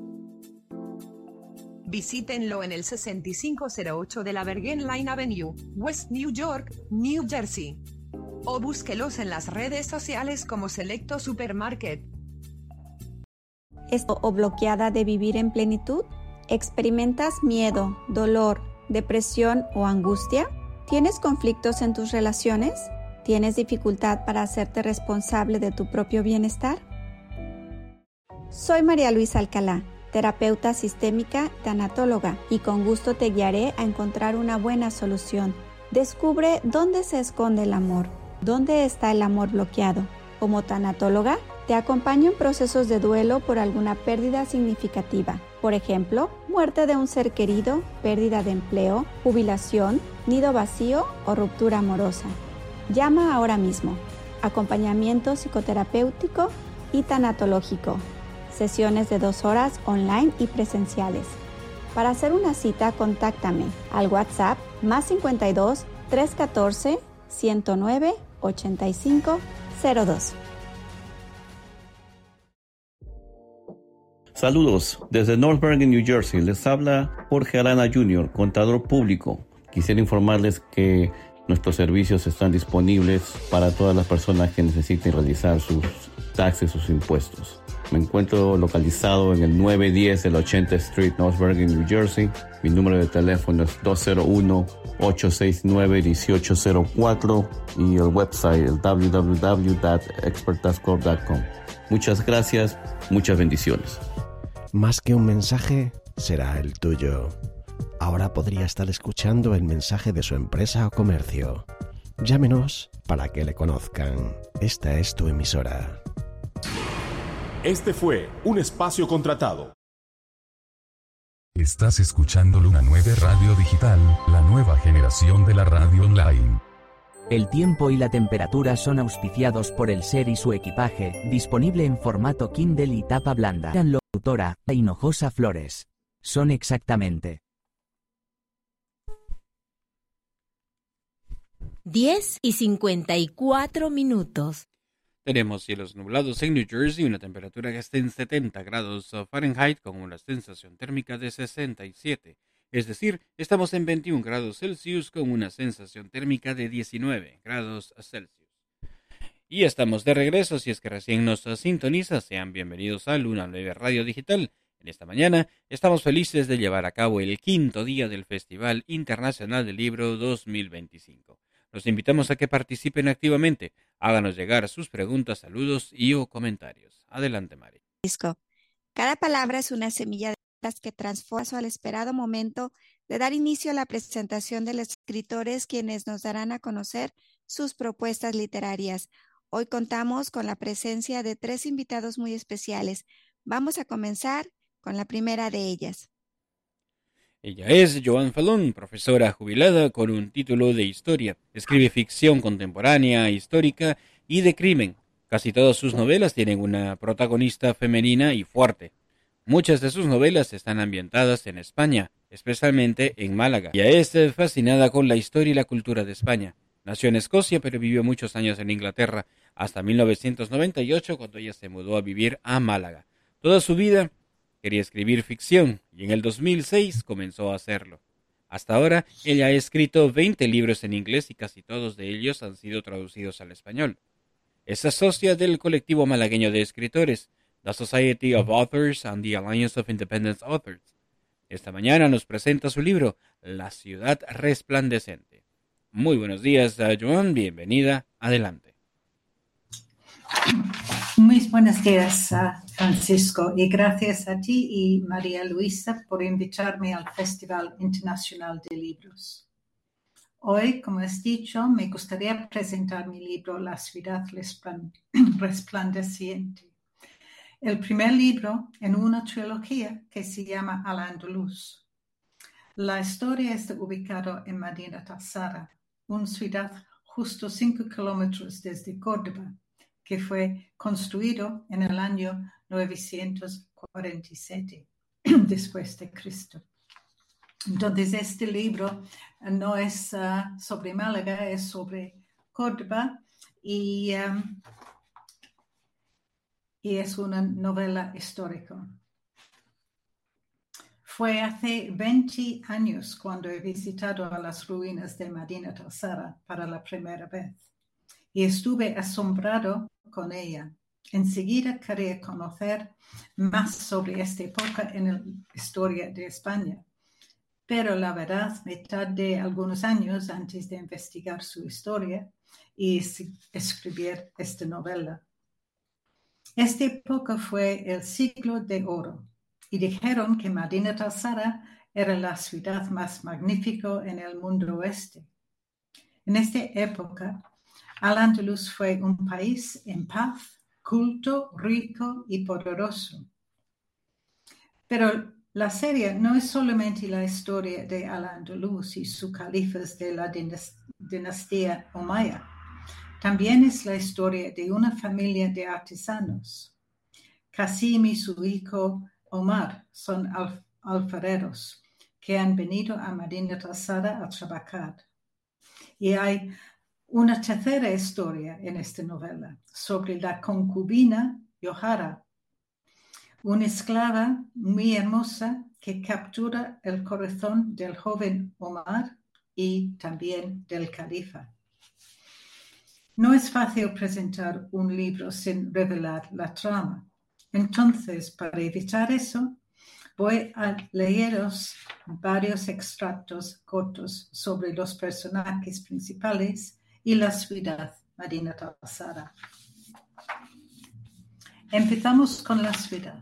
[SPEAKER 13] Visítenlo en el 6508 de la Bergen Line Avenue, West New York, New Jersey. O búsquelos en las redes sociales como Selecto Supermarket.
[SPEAKER 8] ¿Estás bloqueada de vivir en plenitud? ¿Experimentas miedo, dolor, depresión o angustia? ¿Tienes conflictos en tus relaciones? ¿Tienes dificultad para hacerte responsable de tu propio bienestar? Soy María Luisa Alcalá, terapeuta sistémica, tanatóloga, y con gusto te guiaré a encontrar una buena solución. Descubre dónde se esconde el amor, dónde está el amor bloqueado. Como tanatóloga, te acompaño en procesos de duelo por alguna pérdida significativa. Por ejemplo, muerte de un ser querido, pérdida de empleo, jubilación, nido vacío o ruptura amorosa. Llama ahora mismo. Acompañamiento psicoterapéutico y tanatológico. Sesiones de 2 horas online y presenciales. Para hacer una cita, contáctame al WhatsApp +52 314 109 85 02.
[SPEAKER 14] Saludos, desde North Bergen, New Jersey, les habla Jorge Arana Jr., contador público. Quisiera informarles que nuestros servicios están disponibles para todas las personas que necesiten realizar sus taxes, sus impuestos. Me encuentro localizado en el 910 de la 80th Street, North Bergen, New Jersey. Mi número de teléfono es 201-869-1804 y el website es www.expertascorp.com. Muchas gracias, muchas bendiciones.
[SPEAKER 15] Más que un mensaje, será el tuyo. Ahora podría estar escuchando el mensaje de su empresa o comercio. Llámenos para que le conozcan. Esta es tu emisora.
[SPEAKER 16] Este fue un espacio contratado.
[SPEAKER 5] Estás escuchando Luna 9 Radio Digital, la nueva generación de la radio online.
[SPEAKER 19] El tiempo y la temperatura son auspiciados por el SER y su equipaje, disponible en formato Kindle y tapa blanda. La locutora, Hinojosa Flores. Son exactamente
[SPEAKER 3] 10:54.
[SPEAKER 7] Tenemos cielos nublados en New Jersey, una temperatura que está en 70 grados Fahrenheit con una sensación térmica de 67. Es decir, estamos en 21 grados Celsius con una sensación térmica de 19 grados Celsius. Y estamos de regreso. Si es que recién nos sintoniza, sean bienvenidos a Luna 9 Radio Digital. En esta mañana estamos felices de llevar a cabo el 5º día del Festival Internacional del Libro 2025. Los invitamos a que participen activamente. Háganos llegar sus preguntas, saludos o comentarios. Adelante, Mari.
[SPEAKER 8] Cada palabra es una semilla de las que transforma al esperado momento de dar inicio a la presentación de los escritores, quienes nos darán a conocer sus propuestas literarias. Hoy contamos con la presencia de 3 invitados muy especiales. Vamos a comenzar con la primera de ellas.
[SPEAKER 7] Ella es Joan Falón, profesora jubilada con un título de historia. Escribe ficción contemporánea, histórica y de crimen. Casi todas sus novelas tienen una protagonista femenina y fuerte. Muchas de sus novelas están ambientadas en España, especialmente en Málaga. Ella es fascinada con la historia y la cultura de España. Nació en Escocia, pero vivió muchos años en Inglaterra, hasta 1998, cuando ella se mudó a vivir a Málaga. Toda su vida quería escribir ficción y en el 2006 comenzó a hacerlo. Hasta ahora, ella ha escrito 20 libros en inglés y casi todos de ellos han sido traducidos al español. Es socia del colectivo malagueño de escritores, The Society of Authors and the Alliance of Independent Authors. Esta mañana nos presenta su libro, La ciudad resplandeciente. Muy buenos días, Joan, bienvenida, adelante.
[SPEAKER 22] Muy buenos días, Francisco, y gracias a ti y María Luisa por invitarme al Festival Internacional de Libros. Hoy, como has dicho, me gustaría presentar mi libro La ciudad resplandeciente, el primer libro en una trilogía que se llama Al-Andalus. La historia está ubicada en Madinat al-Sara, una ciudad justo 5 kilómetros desde Córdoba, que fue construido en el año 947 después de Cristo. Entonces, este libro no es sobre Málaga, es sobre Córdoba y es una novela histórica. Fue hace 20 años cuando he visitado a las ruinas de Madinat al-Sara para la primera vez y estuve asombrado con ella. Enseguida quería conocer más sobre esta época en la historia de España, pero la verdad me tardé algunos años antes de investigar su historia y escribir esta novela. Esta época fue el siglo de oro y dijeron que Madinat al-Sara era la ciudad más magnífica en el mundo oeste. En esta época, Al-Ándalus fue un país en paz, culto, rico y poderoso. Pero la serie no es solamente la historia de Al-Ándalus y sus califas de la dinastía Omeya. También es la historia de una familia de artesanos. Qasim y su hijo Omar son alfareros que han venido a Madinat al-Sara a trabajar. Y hay una tercera historia en esta novela sobre la concubina Yohara, una esclava muy hermosa que captura el corazón del joven Omar y también del califa. No es fácil presentar un libro sin revelar la trama. Entonces, para evitar eso, voy a leeros varios extractos cortos sobre los personajes principales y la ciudad Madinat al-Sara. Empezamos con la ciudad.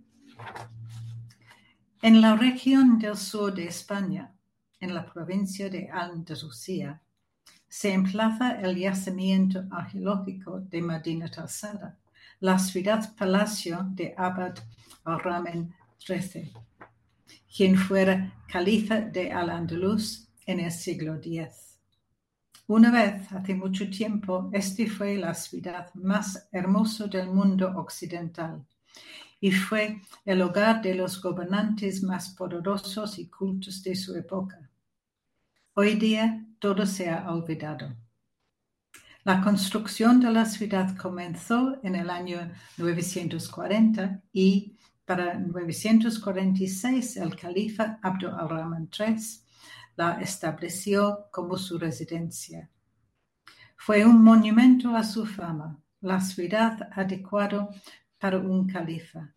[SPEAKER 22] En la región del sur de España, en la provincia de Andalucía, se emplaza el yacimiento arqueológico de Madinat al-Sara, la ciudad-palacio de Abd al-Rahman XIII, quien fuera califa de Al-Ándalus en el siglo X. Una vez, hace mucho tiempo, esta fue la ciudad más hermosa del mundo occidental y fue el hogar de los gobernantes más poderosos y cultos de su época. Hoy día todo se ha olvidado. La construcción de la ciudad comenzó en el año 940 y para 946 el califa Abd al-Rahman III la estableció como su residencia. Fue un monumento a su fama, la ciudad adecuada para un califa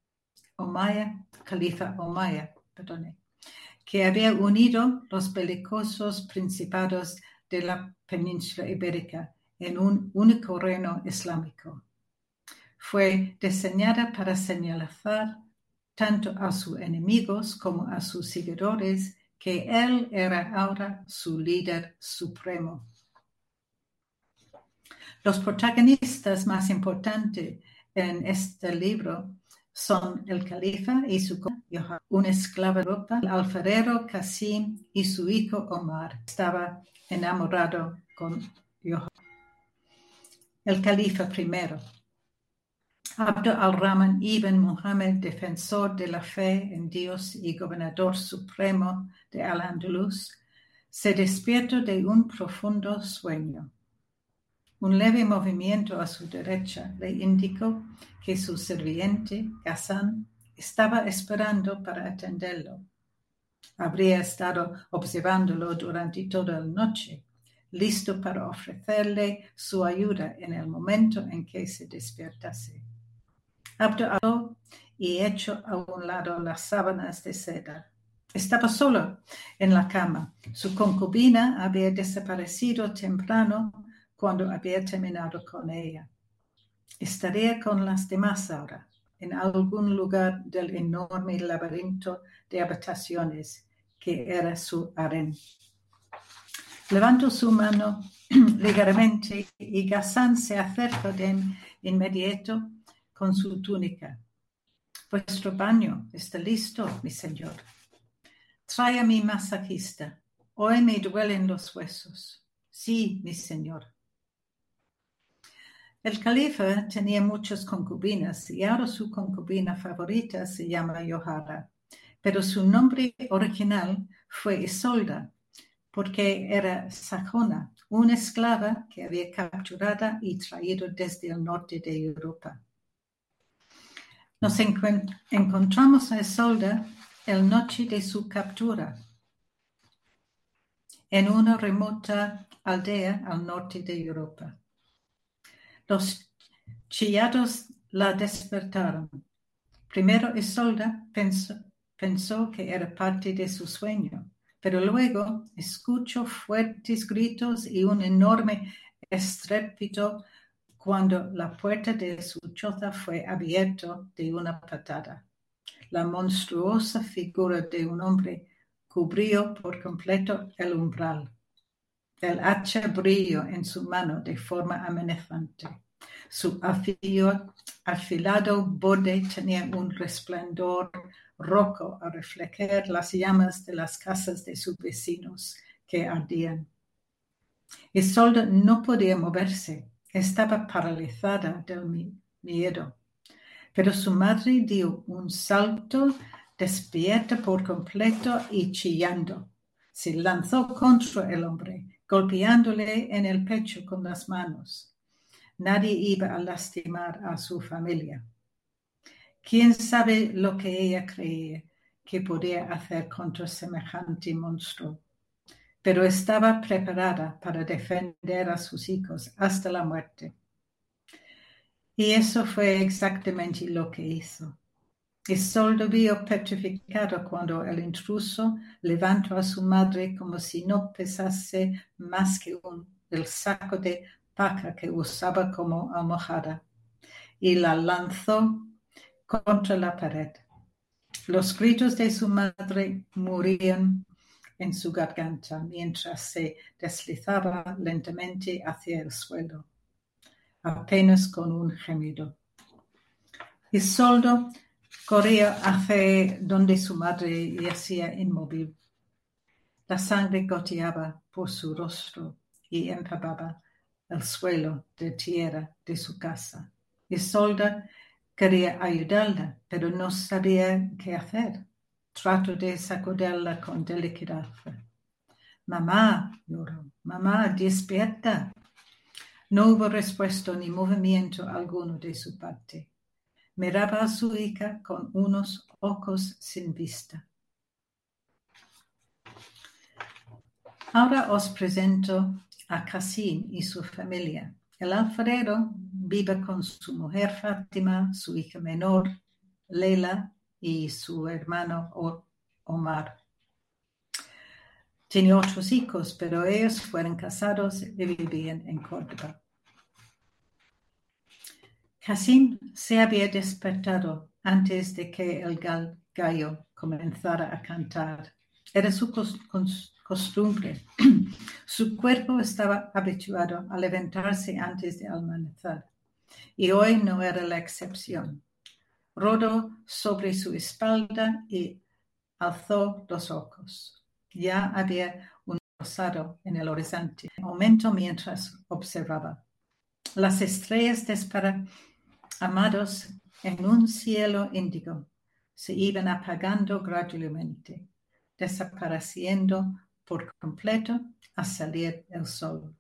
[SPEAKER 22] Omayya, que había unido los belicosos principados de la península ibérica en un único reino islámico. Fue diseñada para señalar tanto a sus enemigos como a sus seguidores que él era ahora su líder supremo. Los protagonistas más importantes en este libro son el califa y su Yohar, un esclavo de Europa, el alfarero Qasim y su hijo Omar. Estaba enamorado con Yohar. El califa primero. Abd al-Rahman ibn Muhammad, defensor de la fe en Dios y gobernador supremo de Al-Ándalus, se despierta de un profundo sueño. Un leve movimiento a su derecha le indicó que su sirviente, Ghassan, estaba esperando para atenderlo. Habría estado observándolo durante toda la noche, listo para ofrecerle su ayuda en el momento en que se despertase. Abd y echó a un lado las sábanas de seda. Estaba solo en la cama. Su concubina había desaparecido temprano cuando había terminado con ella. Estaría con las demás ahora, en algún lugar del enorme laberinto de habitaciones que era su harén. Levantó su mano ligeramente y Ghassan se acercó de inmediato con su túnica. Vuestro baño está listo, mi señor. Trae a mi masajista. Hoy me duelen los huesos. Sí, mi señor. El califa tenía muchas concubinas y ahora su concubina favorita se llama Yohara, pero su nombre original fue Isolda, porque era sajona, una esclava que había capturada y traído desde el norte de Europa. Nos encontramos a Isolda el noche de su captura, en una remota aldea al norte de Europa. Los chillados la despertaron. Primero Isolda pensó que era parte de su sueño, pero luego escuchó fuertes gritos y un enorme estrépito cuando la puerta de su choza fue abierta de una patada. La monstruosa figura de un hombre cubrió por completo el umbral. El hacha brilló en su mano de forma amenazante. Su afilado borde tenía un resplandor rojo a reflejar las llamas de las casas de sus vecinos que ardían. Isolda no podía moverse. Estaba paralizada del miedo, pero su madre dio un salto, despierta por completo y chillando. Se lanzó contra el hombre, golpeándole en el pecho con las manos. Nadie iba a lastimar a su familia. ¿Quién sabe lo que ella creía que podía hacer contra semejante monstruo? Pero estaba preparada para defender a sus hijos hasta la muerte. Y eso fue exactamente lo que hizo. Isolda vio petrificado cuando el intruso levantó a su madre como si no pesase más que el saco de paja que usaba como almohada y la lanzó contra la pared. Los gritos de su madre morían en su garganta mientras se deslizaba lentamente hacia el suelo, apenas con un gemido. Isoldo corría hacia donde su madre yacía inmóvil. La sangre goteaba por su rostro y empapaba el suelo de tierra de su casa. Isolda quería ayudarla, pero no sabía qué hacer. Trató de sacudirla con delicadeza. Mamá, lloró. Mamá, despierta. No hubo respuesta ni movimiento alguno de su parte. Miraba a su hija con unos ojos sin vista. Ahora os presento a Qasim y su familia. El alfarero vive con su mujer Fátima, su hija menor, Leila, y su hermano Omar. Tiene 8 hijos, pero ellos fueron casados y vivían en Córdoba. Qasim se había despertado antes de que el gallo comenzara a cantar. Era su costumbre. Su cuerpo estaba habituado a levantarse antes de amanecer, y hoy no era la excepción. Rodó sobre su espalda y alzó los ojos. Ya había un rosado en el horizonte. En momento mientras observaba. Las estrellas desparramadas en un cielo índigo se iban apagando gradualmente, desapareciendo por completo al salir el sol.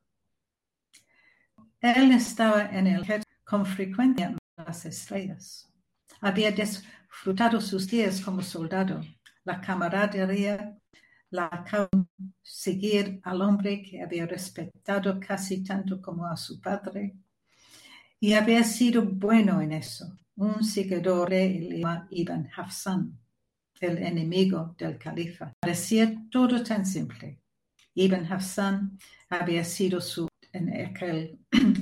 [SPEAKER 22] Él estaba en el ejército con frecuencia en las estrellas. Había disfrutado sus días como soldado, la camaradería, la seguir al hombre que había respetado casi tanto como a su padre, y había sido bueno en eso, un seguidor de Ibn Hafsan, el enemigo del califa. Parecía todo tan simple. Ibn Hafsan había sido su en aquel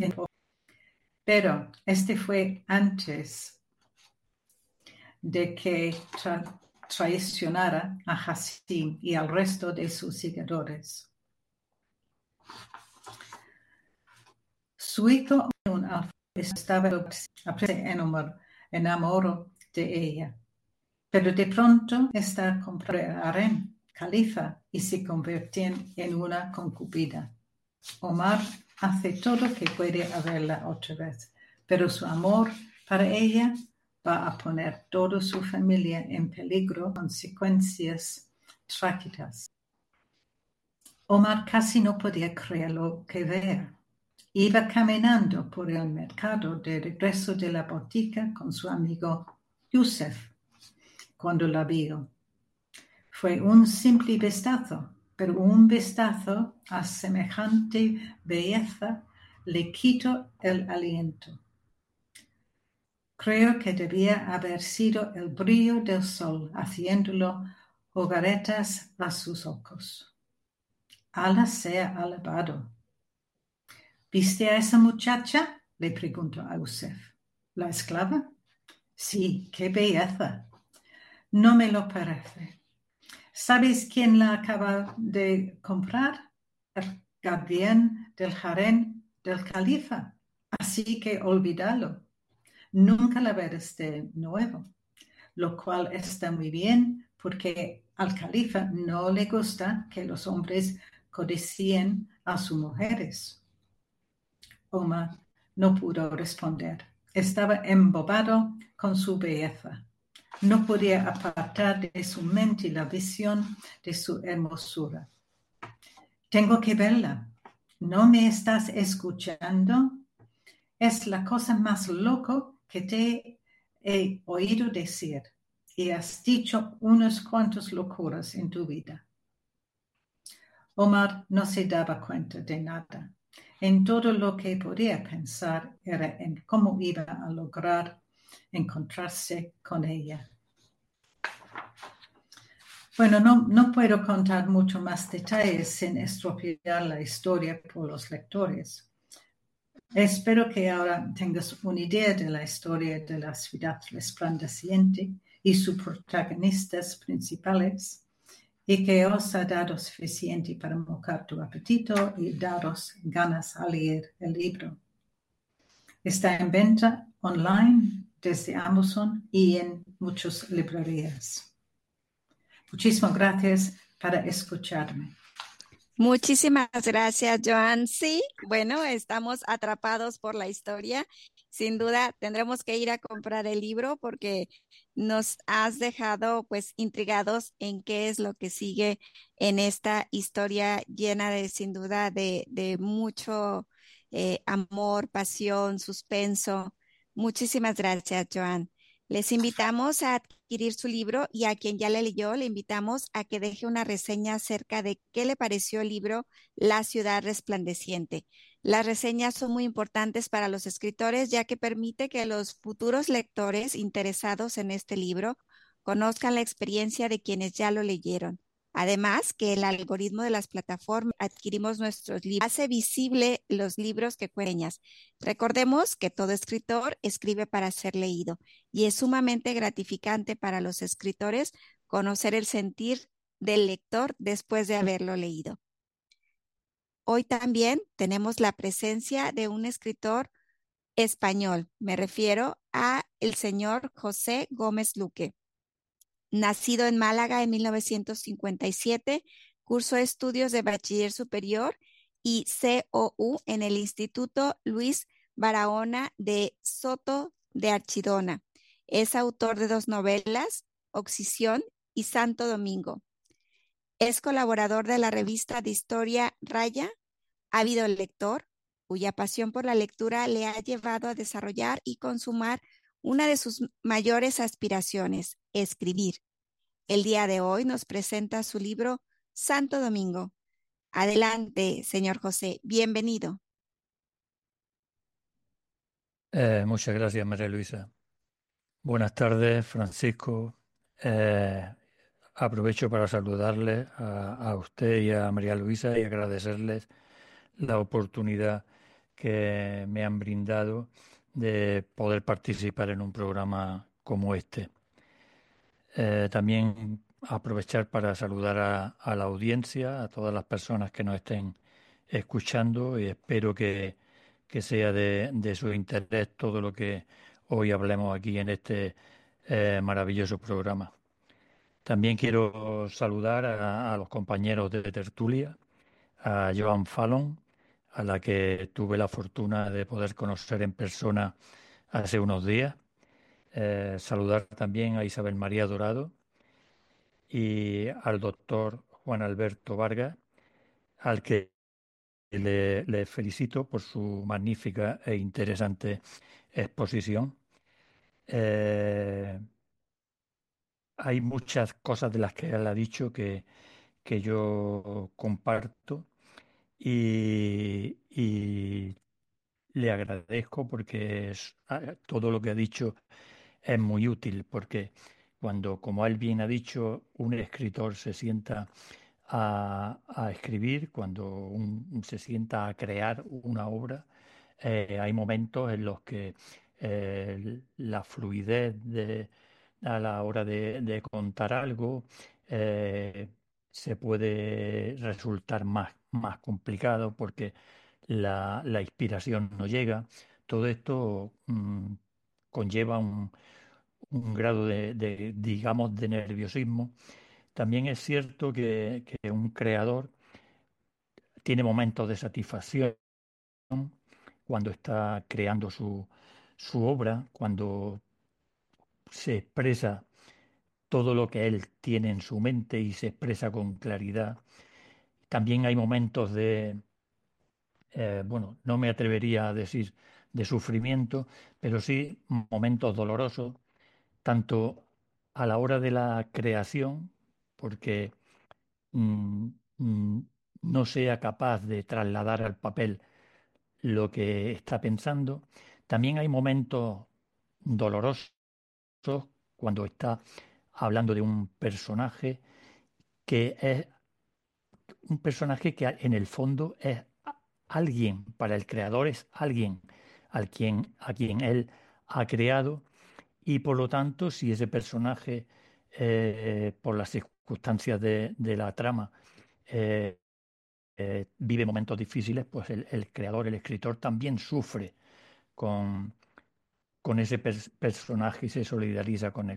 [SPEAKER 22] pero este fue antes de que traicionara a Qasim y al resto de sus seguidores. Su hijo estaba enamorado de ella, pero de pronto esta compró a Harem, califa, y se convirtió en una concubina. Omar hace todo que puede verla otra vez, pero su amor para ella va a poner toda su familia en peligro, consecuencias trágicas. Omar casi no podía creer lo que veía. Iba caminando por el mercado de regreso de la botica con su amigo Yusef cuando la vio. Fue un simple vistazo, pero un vistazo a semejante belleza le quitó el aliento. Creo que debía haber sido el brillo del sol haciéndolo hogaretas a sus ojos. Allah sea alabado. ¿Viste a esa muchacha?, le preguntó a Yusef. ¿La esclava? Sí, qué belleza. No me lo parece. ¿Sabes quién la acaba de comprar? El guardián del harén del califa. Así que olvídalo. Nunca la verás de nuevo, lo cual está muy bien porque al califa no le gusta que los hombres codicien a sus mujeres. Omar no pudo responder. Estaba embobado con su belleza. No podía apartar de su mente la visión de su hermosura. Tengo que verla. ¿No me estás escuchando? Es la cosa más loca que te he oído decir, y has dicho unas cuantas locuras en tu vida. Omar no se daba cuenta de nada. En todo lo que podía pensar era en cómo iba a lograr encontrarse con ella. Bueno, no puedo contar mucho más detalles sin estropear la historia por los lectores. Espero que ahora tengas una idea de la historia de la ciudad resplandeciente y sus protagonistas principales, y que os ha dado suficiente para mojar tu apetito y daros ganas al leer el libro. Está en venta online desde Amazon y en muchas librerías. Muchísimas gracias por escucharme.
[SPEAKER 8] Muchísimas gracias, Joan. Sí, bueno, estamos atrapados por la historia. Sin duda, tendremos que ir a comprar el libro porque nos has dejado pues intrigados en qué es lo que sigue en esta historia llena de, sin duda, de mucho amor, pasión, suspenso. Muchísimas gracias, Joan. Les invitamos a adquirir su libro y a quien ya le leyó, le invitamos a que deje una reseña acerca de qué le pareció el libro La ciudad resplandeciente. Las reseñas son muy importantes para los escritores ya que permite que los futuros lectores interesados en este libro conozcan la experiencia de quienes ya lo leyeron. Además, que el algoritmo de las plataformas adquirimos nuestros libros, hace visible los libros que cueñas. Recordemos que todo escritor escribe para ser leído y es sumamente gratificante para los escritores conocer el sentir del lector después de haberlo leído. Hoy también tenemos la presencia de un escritor español. Me refiero a el señor José Gómez Luque. Nacido en Málaga en 1957, cursó estudios de bachiller superior y COU en el Instituto Luis Barahona de Soto de Archidona. Es autor de 2 novelas, Oxisión y Santo Domingo. Es colaborador de la revista de historia Raya, ávido lector, cuya pasión por la lectura le ha llevado a desarrollar y consumar una de sus mayores aspiraciones, escribir. El día de hoy nos presenta su libro Santo Domingo. Adelante, señor José, bienvenido.
[SPEAKER 3] Muchas gracias, María Luisa. Buenas tardes, Francisco. Aprovecho para saludarles a usted y a María Luisa y agradecerles la oportunidad que me han brindado de poder participar en un programa como este. También aprovechar para saludar a la audiencia, a todas las personas que nos estén escuchando y espero que sea de su interés todo lo que hoy hablemos aquí en este maravilloso programa. También quiero saludar a los compañeros de tertulia, a Joan Fallon, a la que tuve la fortuna de poder conocer en persona hace unos días. Saludar también a Isabel María Dorado y al doctor Juan Alberto Vargas, al que le felicito por su magnífica e interesante exposición. Hay muchas cosas de las que él ha dicho que yo comparto y le agradezco porque todo lo que ha dicho es muy útil, porque cuando, como él bien ha dicho, un escritor se sienta a escribir, cuando se sienta a crear una obra, hay momentos en los que la fluidez a la hora de contar algo se puede resultar más complicado porque la inspiración no llega. Todo esto conlleva un grado digamos, de nerviosismo. También es cierto que un creador tiene momentos de satisfacción cuando está creando su obra, cuando se expresa todo lo que él tiene en su mente y se expresa con claridad. También hay momentos bueno, no me atrevería a decir de sufrimiento, pero sí momentos dolorosos, tanto a la hora de la creación, porque no sea capaz de trasladar al papel lo que está pensando. También hay momentos dolorosos cuando está hablando de un personaje que es un personaje que en el fondo es alguien, para el creador es alguien a quien él ha creado y por lo tanto si ese personaje por las circunstancias circunstancias de la trama, vive momentos difíciles, pues el creador, el escritor, también sufre con, con ese personaje y se solidariza con él.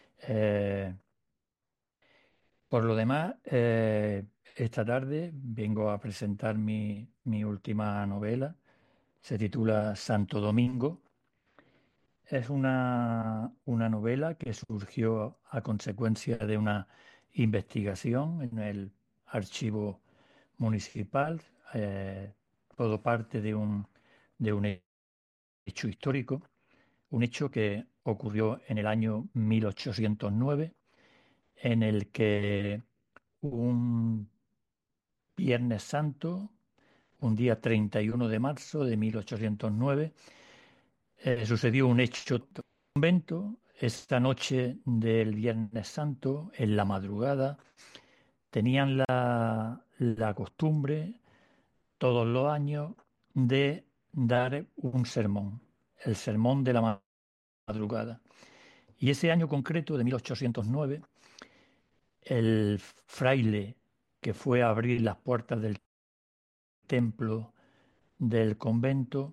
[SPEAKER 3] Por lo demás, esta tarde vengo a presentar mi última novela. Se titula Santo Domingo. Es una novela que surgió a consecuencia de una investigación en el archivo municipal, todo parte de un hecho histórico, un hecho que ocurrió en el año 1809, en el que un Viernes Santo, un día 31 de marzo de 1809, sucedió un hecho en un convento. Esta noche del Viernes Santo, en la madrugada, tenían la costumbre todos los años de dar un sermón, el sermón de la madrugada. Y ese año concreto de 1809, el fraile que fue a abrir las puertas del templo del convento,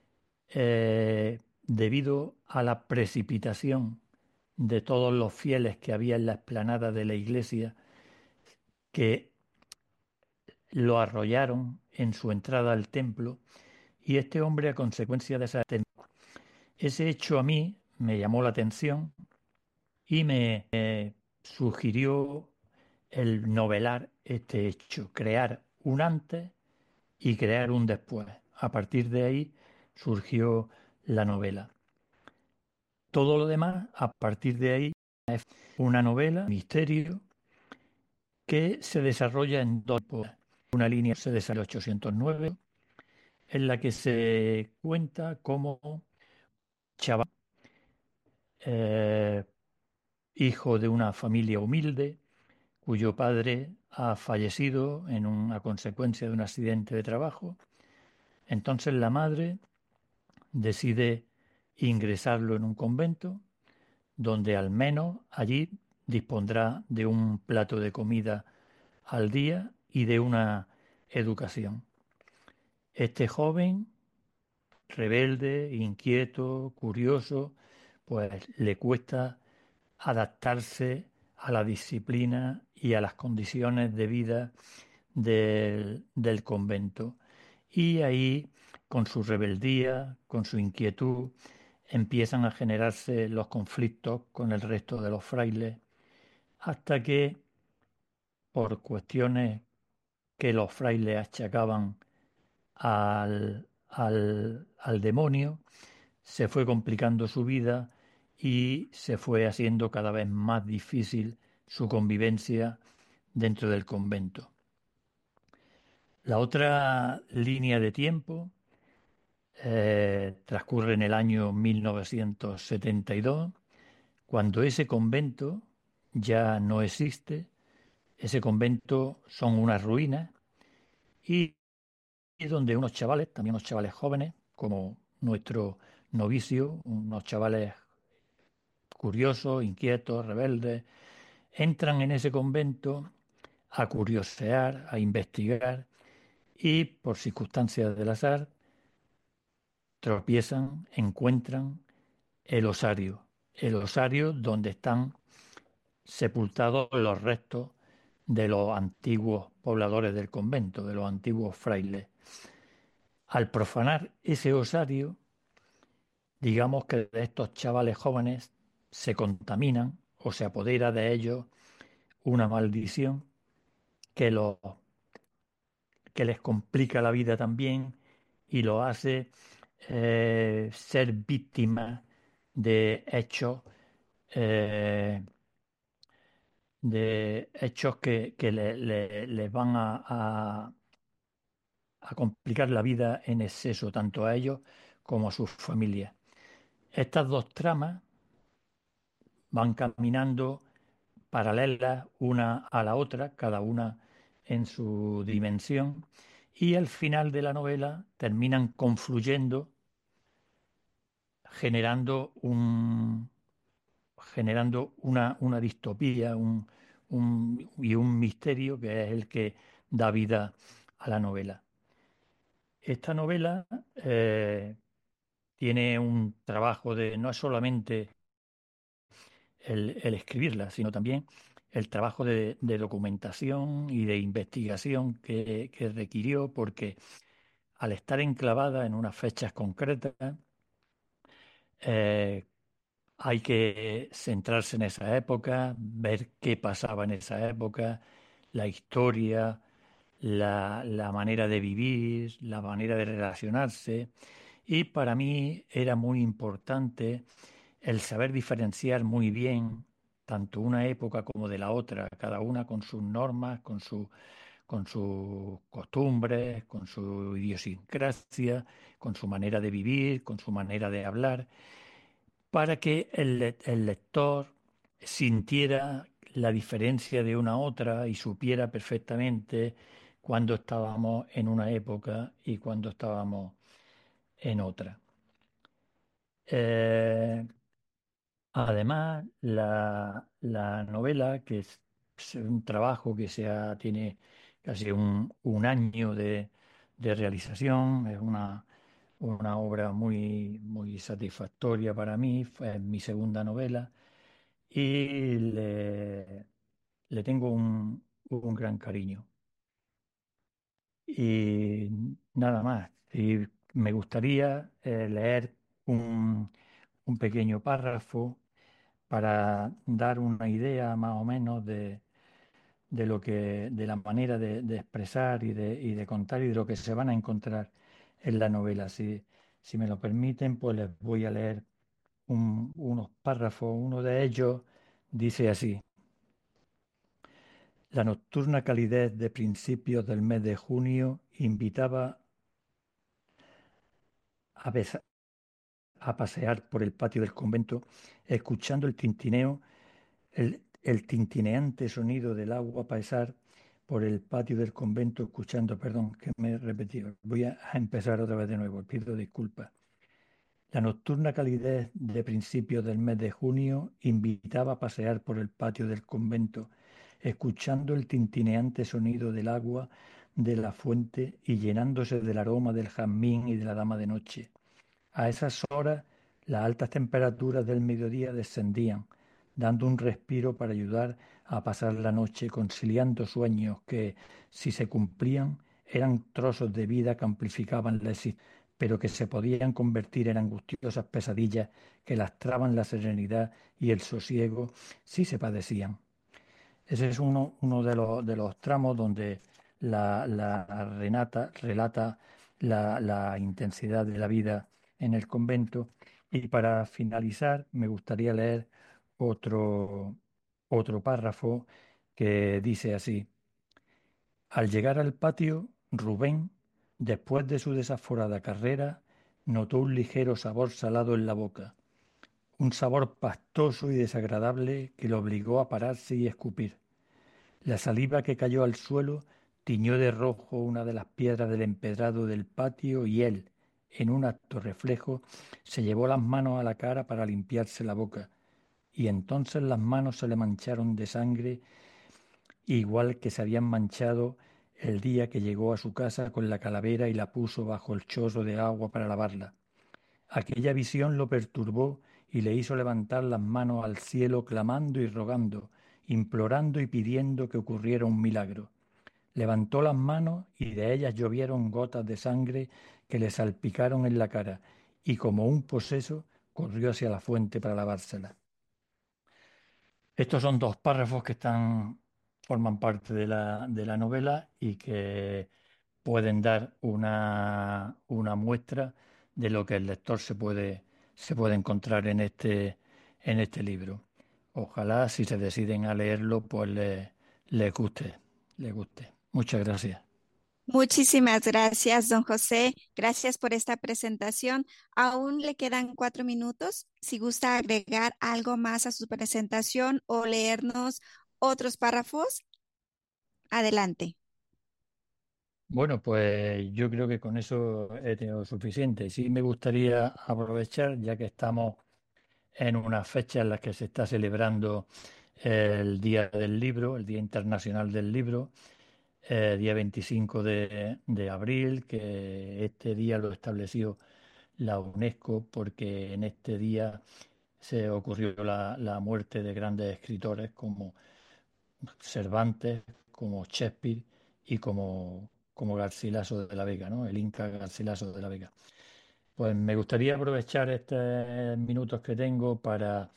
[SPEAKER 3] debido a la precipitación de todos los fieles que había en la explanada de la iglesia, que lo arrollaron en su entrada al templo, y este hombre, a consecuencia de ese hecho, a mí me llamó la atención y me sugirió el novelar este hecho, crear un antes y crear un después. A partir de ahí surgió la novela. Todo lo demás, a partir de ahí, es una novela, misterio, que se desarrolla en dos épocas. Una línea se desarrolla en 1809, en la que se cuenta cómo chaval, eh, hijo de una familia humilde, cuyo padre ha fallecido a consecuencia de un accidente de trabajo. Entonces la madre decide ingresarlo en un convento, donde al menos allí dispondrá de un plato de comida al día y de una educación. Este joven, rebelde, inquieto, curioso, pues le cuesta adaptarse a la disciplina y a las condiciones de vida del convento. Y ahí, con su rebeldía, con su inquietud, empiezan a generarse los conflictos con el resto de los frailes, hasta que, por cuestiones que los frailes achacaban al demonio, se fue complicando su vida y se fue haciendo cada vez más difícil su convivencia dentro del convento. La otra línea de tiempo transcurre en el año 1972, cuando ese convento ya no existe. Ese convento son unas ruinas y donde unos chavales, también unos chavales jóvenes, como nuestro novicio, unos chavales curiosos, inquietos, rebeldes, entran en ese convento a curiosear, a investigar, y por circunstancias del azar tropiezan, encuentran el osario donde están sepultados los restos de los antiguos pobladores del convento, de los antiguos frailes. Al profanar ese osario, digamos que de estos chavales jóvenes se contaminan o se apodera de ellos una maldición que, que les complica la vida también y lo hace ser víctimas de hechos que les van a complicar la vida en exceso, tanto a ellos como a sus familias. Estas dos tramas van caminando paralelas una a la otra, cada una en su dimensión, y al final de la novela terminan confluyendo, generando una distopía, y un misterio que es el que da vida a la novela. Esta novela tiene un trabajo de no es solamente el escribirla, sino también el trabajo de documentación y de investigación que requirió, porque al estar enclavada en unas fechas concretas, eh, hay que centrarse en esa época, ver qué pasaba en esa época, la historia, la manera de vivir, la manera de relacionarse. Y para mí era muy importante el saber diferenciar muy bien tanto una época como de la otra, cada una con sus normas, con sus costumbres, con su idiosincrasia, con su manera de vivir, con su manera de hablar, para que el lector sintiera la diferencia de una a otra y supiera perfectamente cuándo estábamos en una época y cuándo estábamos en otra. Eh, Además, la novela, que es un trabajo que tiene casi un año de realización, es una obra muy satisfactoria para mí, fue mi segunda novela y le tengo un gran cariño. Y nada más, y me gustaría leer un pequeño párrafo para dar una idea más o menos de de la manera de expresar y de contar y de lo que se van a encontrar en la novela. Si me lo permiten, pues les voy a leer unos párrafos. Uno de ellos dice así: la nocturna calidez de principios del mes de junio invitaba a, a pasear por el patio del convento, escuchando el tintineo, el tintineante sonido del agua pasar por el patio del convento, escuchando, perdón, que me he repetido. Voy a empezar otra vez de nuevo, pido disculpas. La nocturna calidez de principios del mes de junio invitaba a pasear por el patio del convento, escuchando el tintineante sonido del agua de la fuente y llenándose del aroma del jazmín y de la dama de noche. A esas horas, las altas temperaturas del mediodía descendían, dando un respiro para ayudar a pasar la noche, conciliando sueños que, si se cumplían, eran trozos de vida que amplificaban la existencia, pero que se podían convertir en angustiosas pesadillas que lastraban la serenidad y el sosiego si se padecían. Ese es uno de los tramos donde Renata relata la intensidad de la vida en el convento. Y para finalizar, me gustaría leer otro párrafo que dice así: al llegar al patio, Rubén, después de su desaforada carrera, notó un ligero sabor salado en la boca, un sabor pastoso y desagradable que lo obligó a pararse y escupir. La saliva que cayó al suelo tiñó de rojo una de las piedras del empedrado del patio y él, en un acto reflejo, se llevó las manos a la cara para limpiarse la boca, y entonces las manos se le mancharon de sangre, igual que se habían manchado el día que llegó a su casa con la calavera y la puso bajo el chorro de agua para lavarla. Aquella visión lo perturbó y le hizo levantar las manos al cielo clamando y rogando, implorando y pidiendo que ocurriera un milagro. Levantó las manos y de ellas llovieron gotas de sangre que le salpicaron en la cara, y como un poseso corrió hacia la fuente para lavársela. Estos son dos párrafos que forman parte de la novela y que pueden dar una muestra de lo que el lector se puede encontrar en este libro. Ojalá, si se deciden a leerlo, pues les guste, les guste. Muchas gracias.
[SPEAKER 8] Muchísimas gracias, don José. Gracias por esta presentación. Aún le quedan 4 minutos. Si gusta agregar algo más a su presentación o leernos otros párrafos, adelante.
[SPEAKER 3] Bueno, pues yo creo que con eso he tenido suficiente. Sí me gustaría aprovechar, ya que estamos en una fecha en la que se está celebrando el Día del Libro, el Día Internacional del Libro, día 25 de abril, que este día lo estableció la UNESCO porque en este día se ocurrió la muerte de grandes escritores como Cervantes, como Shakespeare y como Garcilaso de la Vega, ¿no? El Inca Garcilaso de la Vega. Pues me gustaría aprovechar estos minutos que tengo para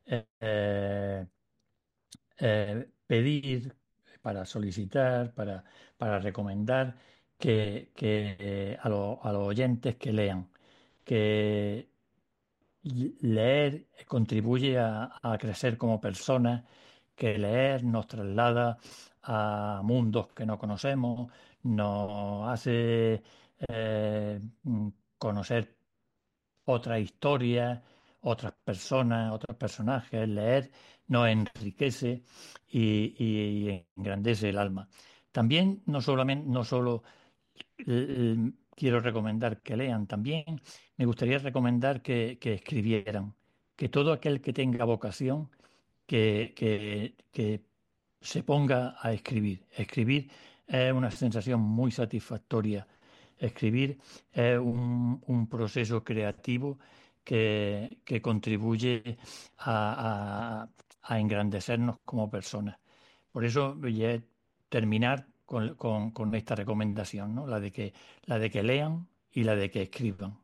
[SPEAKER 3] pedir, para solicitar, para recomendar a los oyentes que lean, que leer contribuye a crecer como personas, que leer nos traslada a mundos que no conocemos, nos hace conocer otras historias, otras personas, otros personajes. Leer nos enriquece y engrandece el alma. También no solo quiero recomendar que lean, también me gustaría recomendar que escribieran, que todo aquel que tenga vocación, que se ponga a escribir. Escribir es una sensación muy satisfactoria. Escribir es un proceso creativo que contribuye a engrandecernos como personas. Por eso voy a terminar con esta recomendación, ¿no? La de que lean y la de que escriban.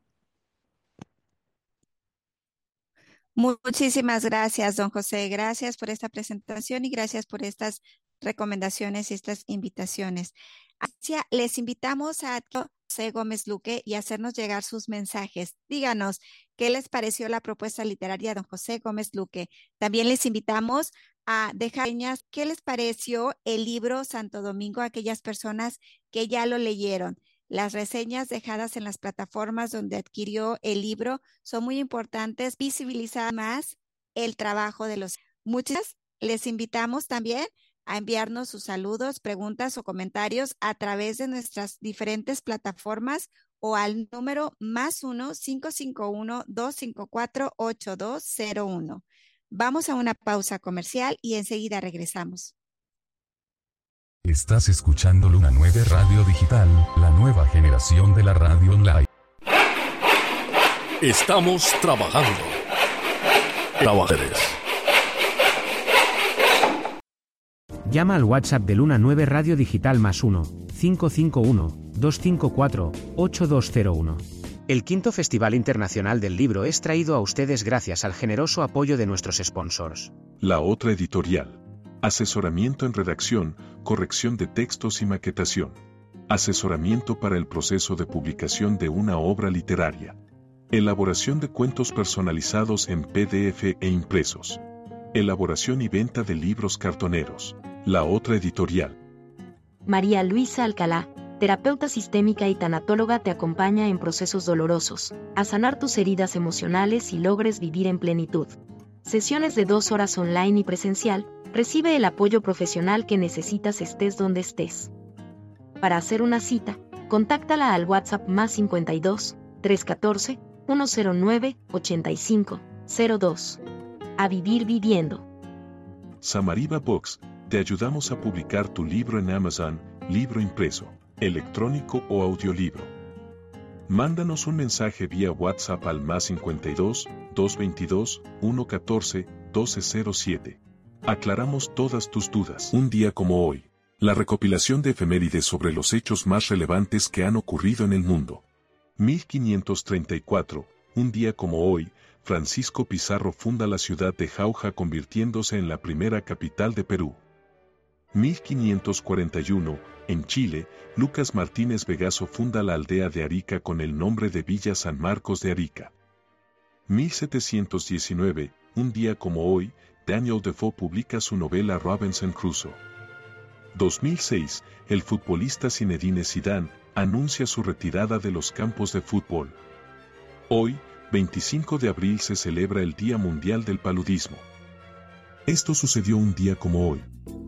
[SPEAKER 8] Muchísimas gracias, don José. Gracias por esta presentación y gracias por estas recomendaciones y estas invitaciones. Les invitamos a José Gómez Luque y hacernos llegar sus mensajes. Díganos qué les pareció la propuesta literaria de don José Gómez Luque. También les invitamos a dejar señas qué les pareció el libro Santo Domingo a aquellas personas que ya lo leyeron. Las reseñas dejadas en las plataformas donde adquirió el libro son muy importantes, visibilizar más el trabajo de los. Muchas les invitamos también a enviarnos sus saludos, preguntas o comentarios a través de nuestras diferentes plataformas o al número +1 551 254 8201. Vamos a una pausa comercial y enseguida regresamos.
[SPEAKER 5] Estás escuchando Luna 9 Radio Digital, la nueva generación de la radio online.
[SPEAKER 16] Estamos trabajando. Trabajadores.
[SPEAKER 9] Llama al WhatsApp de Luna 9 Radio Digital +1 551 254 8201. El quinto Festival Internacional del Libro es traído a ustedes gracias al generoso apoyo de nuestros sponsors.
[SPEAKER 10] La Otra Editorial. Asesoramiento en redacción, corrección de textos y maquetación. Asesoramiento para el proceso de publicación de una obra literaria. Elaboración de cuentos personalizados en PDF e impresos. Elaboración y venta de libros cartoneros. La Otra Editorial.
[SPEAKER 11] María Luisa Alcalá, terapeuta sistémica y tanatóloga, te acompaña en procesos dolorosos, a sanar tus heridas emocionales y logres vivir en plenitud. Sesiones de 2 horas online y presencial. Recibe el apoyo profesional que necesitas estés donde estés. Para hacer una cita, contáctala al WhatsApp +52 314 109 85 02. A vivir viviendo.
[SPEAKER 10] Samariva Books, te ayudamos a publicar tu libro en Amazon, libro impreso, electrónico o audiolibro. Mándanos un mensaje vía WhatsApp al +52 222 114 1207. Aclaramos todas tus dudas. Un día como hoy. La recopilación de efemérides sobre los hechos más relevantes que han ocurrido en el mundo. 1534, un día como hoy, Francisco Pizarro funda la ciudad de Jauja convirtiéndose en la primera capital de Perú. 1541, en Chile, Lucas Martínez Vegaso funda la aldea de Arica con el nombre de Villa San Marcos de Arica. 1719, un día como hoy, Daniel Defoe publica su novela Robinson Crusoe. 2006, el futbolista Zinedine Zidane anuncia su retirada de los campos de fútbol. Hoy, 25 de abril, se celebra el Día Mundial del Paludismo. Esto sucedió un día como hoy.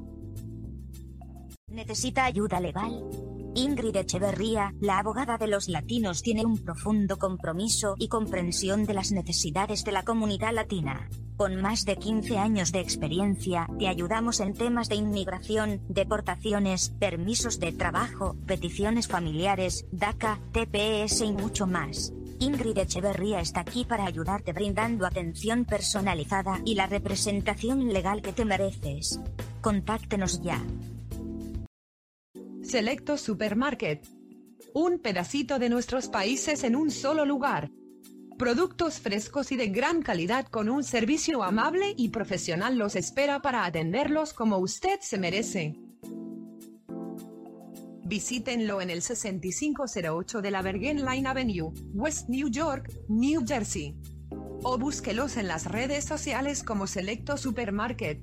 [SPEAKER 12] ¿Necesita ayuda legal? Ingrid Echeverría, la abogada de los latinos, tiene un profundo compromiso y comprensión de las necesidades de la comunidad latina. Con más de 15 años de experiencia, te ayudamos en temas de inmigración, deportaciones, permisos de trabajo, peticiones familiares, DACA, TPS y mucho más. Ingrid Echeverría está aquí para ayudarte brindando atención personalizada y la representación legal que te mereces. Contáctenos ya.
[SPEAKER 13] Selecto Supermarket. Un pedacito de nuestros países en un solo lugar. Productos frescos y de gran calidad con un servicio amable y profesional los espera para atenderlos como usted se merece. Visítenlo en el 6508 de la Bergen Line Avenue, West New York, New Jersey. O búsquelos en las redes sociales como Selecto Supermarket.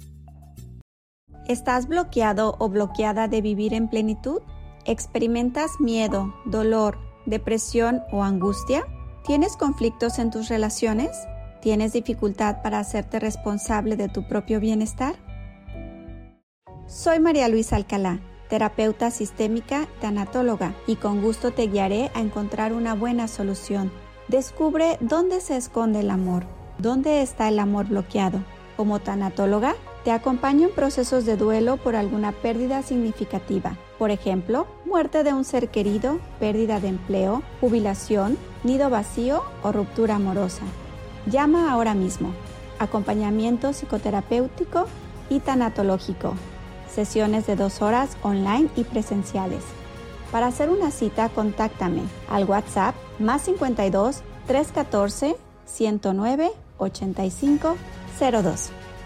[SPEAKER 8] ¿Estás bloqueado o bloqueada de vivir en plenitud? ¿Experimentas miedo, dolor, depresión o angustia? ¿Tienes conflictos en tus relaciones? ¿Tienes dificultad para hacerte responsable de tu propio bienestar? Soy María Luisa Alcalá, terapeuta sistémica, tanatóloga, y con gusto te guiaré a encontrar una buena solución. Descubre dónde se esconde el amor, dónde está el amor bloqueado. Como tanatóloga, te acompaño en procesos de duelo por alguna pérdida significativa. Por ejemplo, muerte de un ser querido, pérdida de empleo, jubilación, nido vacío o ruptura amorosa. Llama ahora mismo. Acompañamiento psicoterapéutico y tanatológico. Sesiones de 2 horas online y presenciales. Para hacer una cita, contáctame al WhatsApp +52 314 109 8502.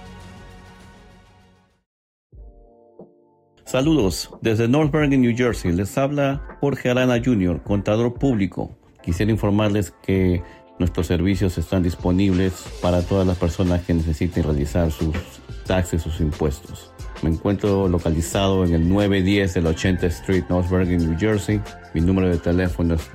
[SPEAKER 14] Saludos, desde North Bergen, New Jersey, les habla Jorge Arana Jr., contador público. Quisiera informarles que nuestros servicios están disponibles para todas las personas que necesiten realizar sus taxes, sus impuestos. Me encuentro localizado en el 910 de la 80th Street, North Bergen, New Jersey. Mi número de teléfono es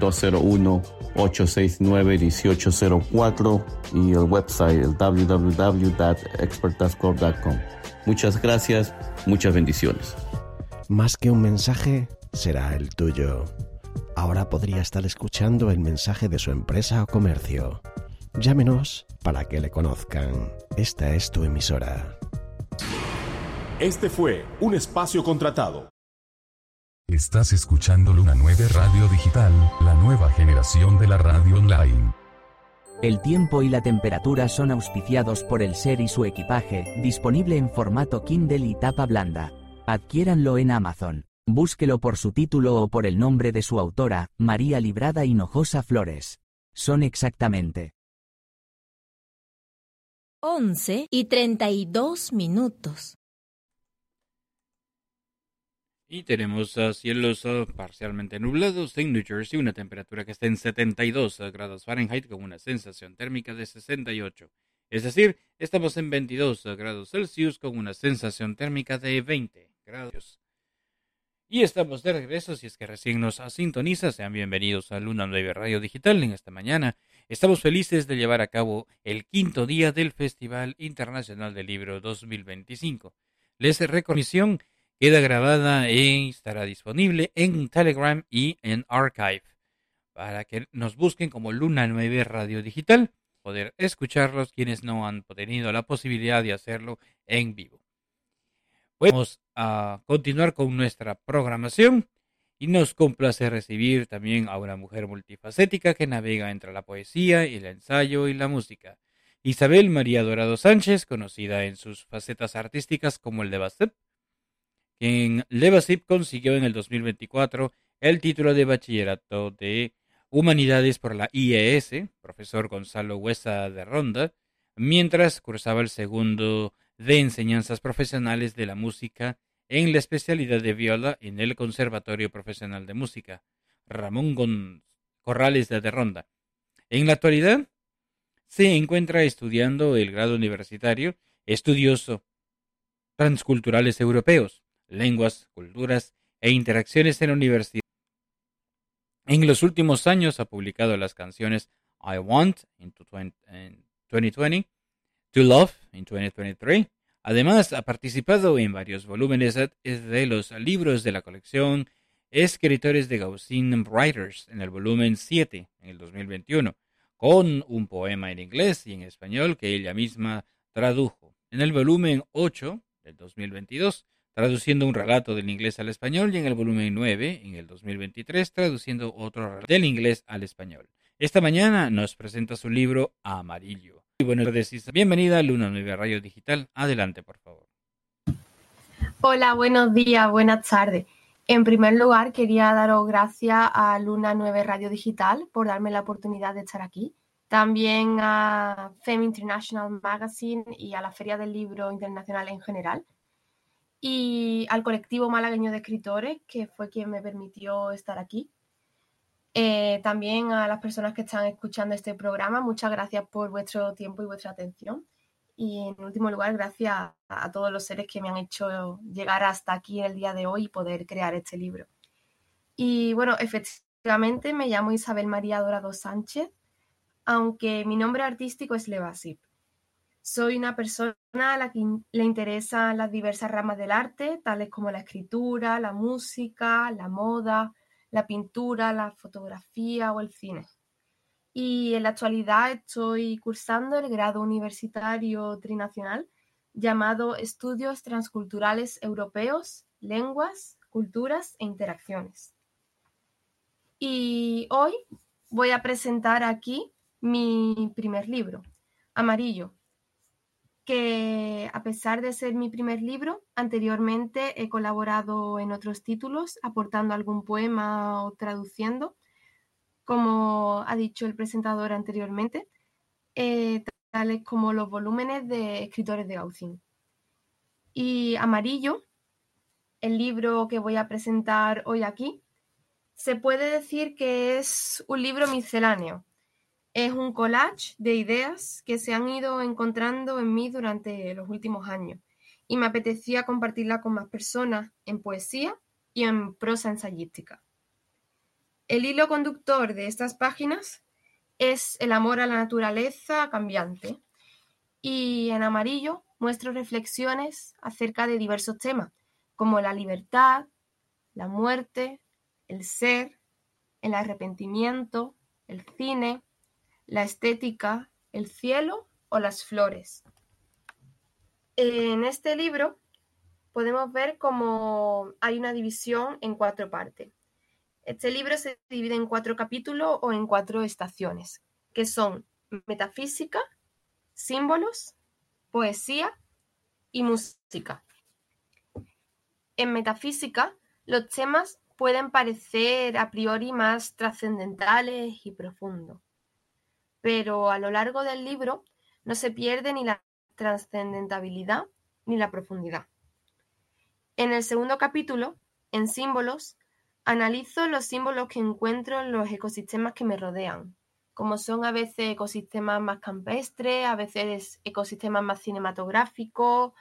[SPEAKER 14] 201-869-1804 y el website es www.expertascorp.com. Muchas gracias, muchas bendiciones.
[SPEAKER 15] Más que un mensaje, será el tuyo. Ahora podría estar escuchando el mensaje de su empresa o comercio. Llámenos para que le conozcan. Esta es tu emisora.
[SPEAKER 16] Este fue un espacio contratado.
[SPEAKER 5] Estás escuchando Luna 9 Radio Digital, la nueva generación de la radio online.
[SPEAKER 19] El tiempo y la temperatura son auspiciados por el SER y su equipaje, disponible en formato Kindle y tapa blanda. Adquiéranlo en Amazon. Búsquelo por su título o por el nombre de su autora, María Librada Hinojosa Flores. Son exactamente
[SPEAKER 4] 11:32.
[SPEAKER 7] Y tenemos cielos parcialmente nublados en New Jersey, una temperatura que está en 72 grados Fahrenheit con una sensación térmica de 68. Es decir, estamos en 22 grados Celsius con una sensación térmica de 20 grados. Y estamos de regreso. Si es que recién nos sintoniza, sean bienvenidos a Luna 9 Radio Digital. En esta mañana estamos felices de llevar a cabo el 5º día del Festival Internacional del Libro 2025. Les recuerdo, queda grabada y estará disponible en Telegram y en Archive, para que nos busquen como Luna 9 Radio Digital, poder escucharlos quienes no han tenido la posibilidad de hacerlo en vivo. Vamos a continuar con nuestra programación y nos complace recibir también a una mujer multifacética que navega entre la poesía, el ensayo y la música. Isabel María Dorado Sánchez, conocida en sus facetas artísticas como el Levasip. En Levasip consiguió en el 2024 el título de Bachillerato de Humanidades por la IES, profesor Gonzalo Huesa de Ronda, mientras cursaba el segundo de Enseñanzas Profesionales de la Música en la especialidad de viola en el Conservatorio Profesional de Música, Ramón Corrales de Ronda. En la actualidad se encuentra estudiando el grado universitario Estudios Transculturales Europeos, Lenguas, Culturas e Interacciones en la Universidad. En los últimos años ha publicado las canciones I Want en 2020, To Love en 2023. Además, ha participado en varios volúmenes de los libros de la colección Escritores de Gaussian Writers en el volumen 7 en el 2021, con un poema en inglés y en español que ella misma tradujo. En el volumen 8 del 2022, traduciendo un relato del inglés al español, y en el volumen 9, en el 2023, traduciendo otro relato del inglés al español. Esta mañana nos presenta su libro Amarillo. Y buenas tardes, Isa. Bienvenida a Luna 9 Radio Digital. Adelante, por favor.
[SPEAKER 4] Hola, buenos días, buenas tardes. En primer lugar, quería daros gracias a Luna 9 Radio Digital por darme la oportunidad de estar aquí. También a Femme International Magazine y a la Feria del Libro Internacional en general. Y al colectivo malagueño de escritores, que fue quien me permitió estar aquí. También a las personas que están escuchando este programa, muchas gracias por vuestro tiempo y vuestra atención. Y en último lugar, gracias a todos los seres que me han hecho llegar hasta aquí en el día de hoy y poder crear este libro. Y bueno, efectivamente me llamo Isabel María Dorado Sánchez, aunque mi nombre artístico es Levasip. Soy una persona a la que le interesan las diversas ramas del arte, tales como la escritura, la música, la moda, la pintura, la fotografía o el cine. Y en la actualidad estoy cursando el grado universitario trinacional llamado Estudios Transculturales Europeos, Lenguas, Culturas e Interacciones. Y hoy voy a presentar aquí mi primer libro, Amarillo, que a pesar de ser mi primer libro, anteriormente he colaborado en otros títulos, aportando algún poema o traduciendo, como ha dicho el presentador anteriormente, tales como los volúmenes de Escritores de Gaucín. Y Amarillo, el libro que voy a presentar hoy aquí, se puede decir que es un libro misceláneo. Es un collage de ideas que se han ido encontrando en mí durante los últimos años y me apetecía compartirla con más personas en poesía y en prosa ensayística. El hilo conductor de estas páginas es el amor a la naturaleza cambiante y en Amarillo muestro reflexiones acerca de diversos temas como la libertad, la muerte, el ser, el arrepentimiento, el cine, la estética, el cielo o las flores. En este libro podemos ver cómo hay una división en 4 partes. Este libro se divide en 4 capítulos o en 4 estaciones, que son metafísica, símbolos, poesía y música. En metafísica, los temas pueden parecer a priori más trascendentales y profundos, pero a lo largo del libro no se pierde ni la trascendentabilidad ni la profundidad. En el segundo capítulo, en símbolos, analizo los símbolos que encuentro en los ecosistemas que me rodean, como son a veces ecosistemas más campestres, a veces ecosistemas más cinematográficos,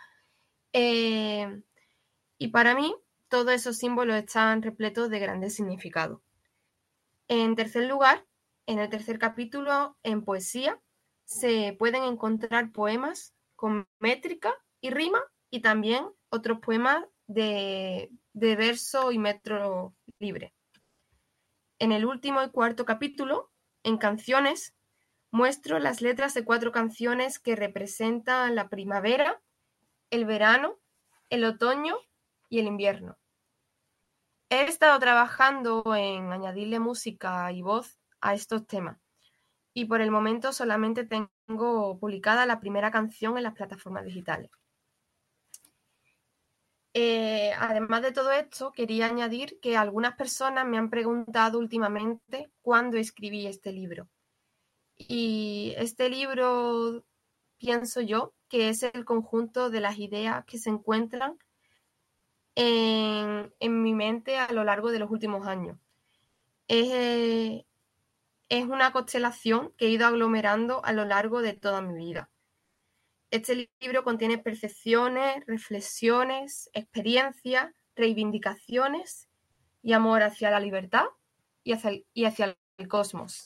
[SPEAKER 4] y para mí todos esos símbolos están repletos de grandes significados. En tercer lugar, en el tercer capítulo, en poesía, se pueden encontrar poemas con métrica y rima y también otros poemas de verso y metro libre. En el último y cuarto capítulo, en canciones, muestro las letras de 4 canciones que representan la primavera, el verano, el otoño y el invierno. He estado trabajando en añadirle música y voz a estos temas y por el momento solamente tengo publicada la primera canción en las plataformas digitales. Además de todo esto, quería añadir que algunas personas me han preguntado últimamente cuándo escribí este libro. Y este libro, pienso yo, que es el conjunto de las ideas que se encuentran en mi mente a lo largo de los últimos años. Es una constelación que he ido aglomerando a lo largo de toda mi vida. Este libro contiene percepciones, reflexiones, experiencias, reivindicaciones y amor hacia la libertad y hacia el cosmos.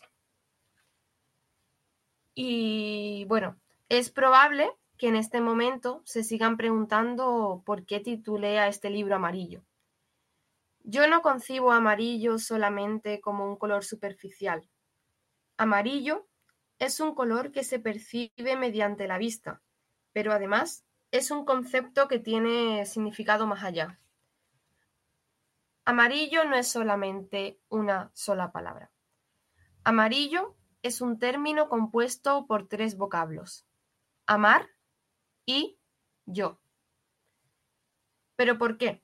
[SPEAKER 4] Y bueno, es probable que en este momento se sigan preguntando por qué titulé a este libro Amarillo. Yo no concibo amarillo solamente como un color superficial. Amarillo es un color que se percibe mediante la vista, pero además es un concepto que tiene significado más allá. Amarillo no es solamente una sola palabra. Amarillo es un término compuesto por 3 vocablos: amar y yo. ¿Pero por qué?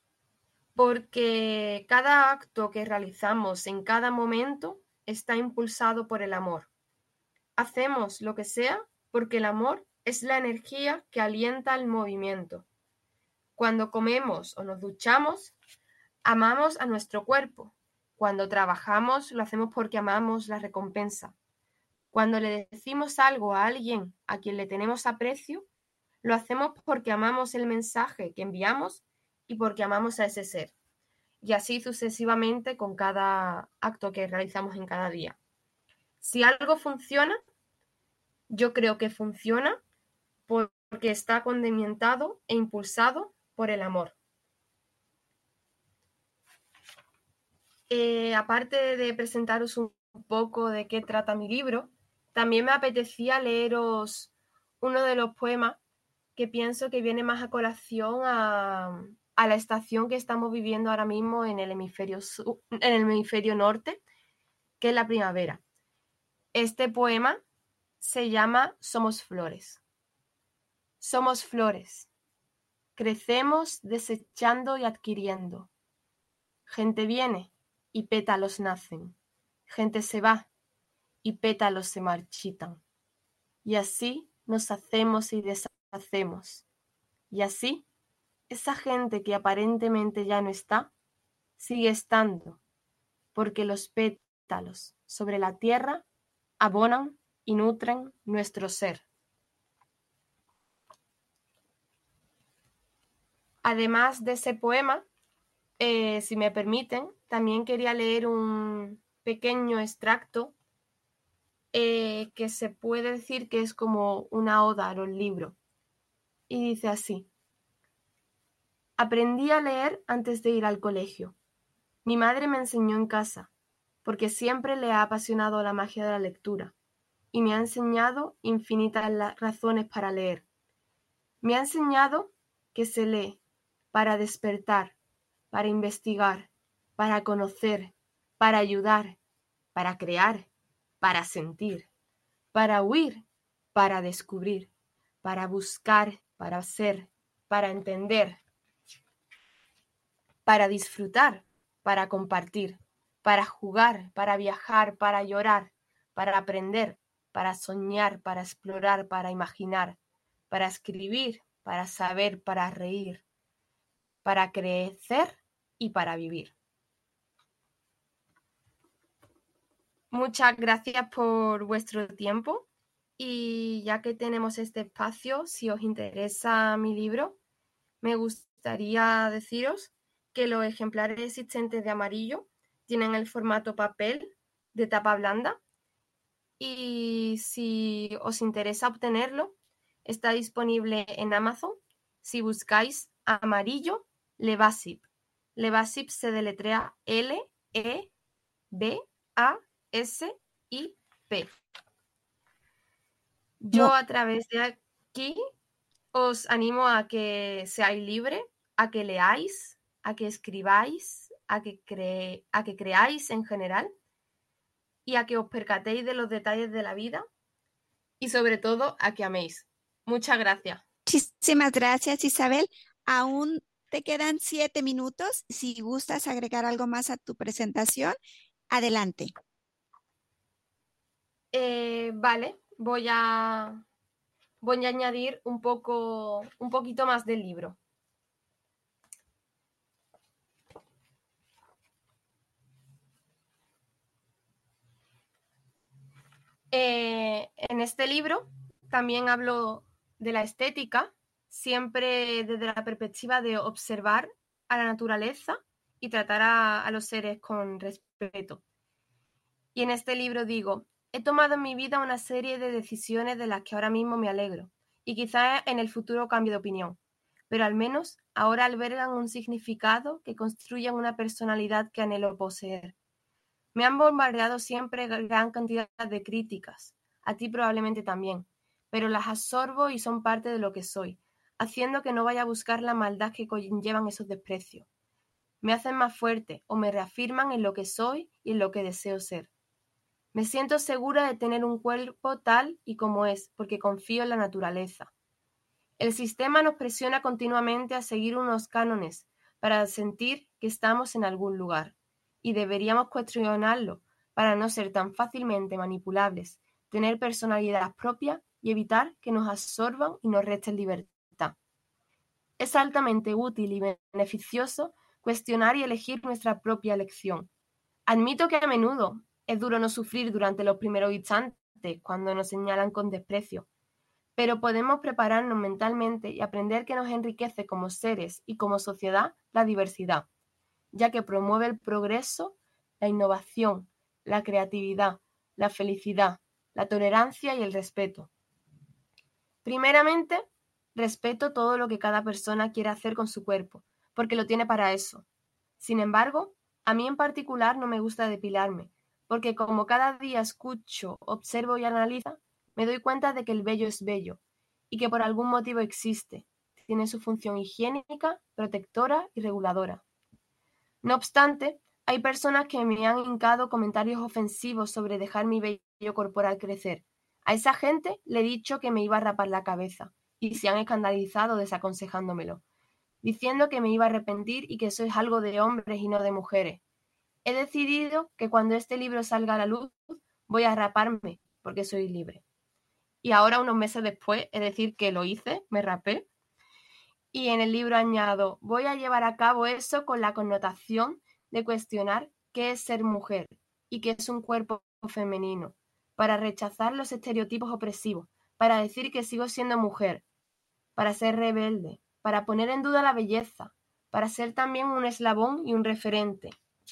[SPEAKER 4] Porque cada acto que realizamos en cada momento está impulsado por el amor. Hacemos lo que sea porque el amor es la energía que alienta el movimiento. Cuando comemos o nos duchamos, amamos a nuestro cuerpo. Cuando trabajamos, lo hacemos porque amamos la recompensa. Cuando le decimos algo a alguien a quien le tenemos aprecio, lo hacemos porque amamos el mensaje que enviamos y porque amamos a ese ser. Y así sucesivamente con cada acto que realizamos en cada día. Si algo funciona, yo creo que funciona porque está condimentado e impulsado por el amor. Aparte de presentaros un poco de qué trata mi libro, también me apetecía leeros uno de los poemas que pienso que viene más a colación a la estación que estamos viviendo ahora mismo en el hemisferio norte, que es la primavera. Este poema se llama Somos flores. Somos flores. Crecemos desechando y adquiriendo. Gente viene y pétalos nacen. Gente se va y pétalos se marchitan. Y así nos hacemos y deshacemos. Y así, esa gente que aparentemente ya no está, sigue estando, porque los pétalos sobre la tierra abonan y nutren nuestro ser. Además de ese poema, si me permiten, también quería leer un pequeño extracto que se puede decir que es como una oda a los libros. Y dice así: aprendí a leer antes de ir al colegio. Mi madre me enseñó en casa, porque siempre le ha apasionado la magia de la lectura, y me ha enseñado infinitas razones para leer. Me ha enseñado que se lee para despertar, para investigar, para conocer, para ayudar, para crear, para sentir, para huir, para descubrir, para buscar, para ser, para entender, para disfrutar, para compartir, para jugar, para viajar, para llorar, para aprender, para soñar, para explorar, para imaginar, para escribir, para saber, para reír, para crecer y para vivir. Muchas gracias por vuestro tiempo y ya que tenemos este espacio, si os interesa mi libro, me gustaría deciros que los ejemplares existentes de Amarillo tienen el formato papel de tapa blanda y si os interesa obtenerlo, está disponible en Amazon si buscáis Amarillo Levasip. Levasip se deletrea L-E-B-A-S-I-P. Yo a través de aquí os animo a que seáis libres, a que leáis, a que escribáis, a que creáis en general y a que os percatéis de los detalles de la vida y sobre todo a que améis. Muchas gracias.
[SPEAKER 8] Muchísimas gracias, Isabel. Aún te quedan 7 minutos. Si gustas agregar algo más a tu presentación, adelante.
[SPEAKER 4] Vale, voy a añadir un poquito más del libro. En este libro también hablo de la estética, siempre desde la perspectiva de observar a la naturaleza y tratar a los seres con respeto. Y en este libro digo: he tomado en mi vida una serie de decisiones de las que ahora mismo me alegro y quizás en el futuro cambie de opinión, pero al menos ahora albergan un significado que construyen una personalidad que anhelo poseer. Me han bombardeado siempre gran cantidad de críticas a ti probablemente también, pero las absorbo y son parte de lo que soy, haciendo que no vaya a buscar la maldad que conllevan esos desprecios. Me hacen más fuerte o me reafirman en lo que soy y en lo que deseo ser. Me siento segura de tener un cuerpo tal y como es, porque confío en la naturaleza. El sistema nos presiona continuamente a seguir unos cánones para sentir que estamos en algún lugar, y deberíamos cuestionarlo para no ser tan fácilmente manipulables, tener personalidad propia y evitar que nos absorban y nos resten libertad. Es altamente útil y beneficioso cuestionar y elegir nuestra propia elección. Admito que a menudo es duro no sufrir durante los primeros instantes cuando nos señalan con desprecio, pero podemos prepararnos mentalmente y aprender que nos enriquece como seres y como sociedad la diversidad, ya que promueve el progreso, la innovación, la creatividad, la felicidad, la tolerancia y el respeto. Primeramente, respeto todo lo que cada persona quiere hacer con su cuerpo, porque lo tiene para eso. Sin embargo, a mí en particular no me gusta depilarme, porque como cada día escucho, observo y analizo, me doy cuenta de que el vello es bello y que por algún motivo existe, tiene su función higiénica, protectora y reguladora. No obstante, hay personas que me han hincado comentarios ofensivos sobre dejar mi vello corporal crecer. A esa gente le he dicho que me iba a rapar la cabeza y se han escandalizado desaconsejándomelo, diciendo que me iba a arrepentir y que eso es algo de hombres y no de mujeres. He decidido que cuando este libro salga a la luz voy a raparme porque soy libre. Y ahora, unos meses después, es decir, que lo hice, me rapé. Y en el libro añado, voy a llevar a cabo eso con la connotación de cuestionar qué es ser mujer y qué es un cuerpo femenino, para rechazar los estereotipos opresivos, para decir que sigo siendo mujer, para ser rebelde, para poner en duda la belleza, para ser también un eslabón y un referente,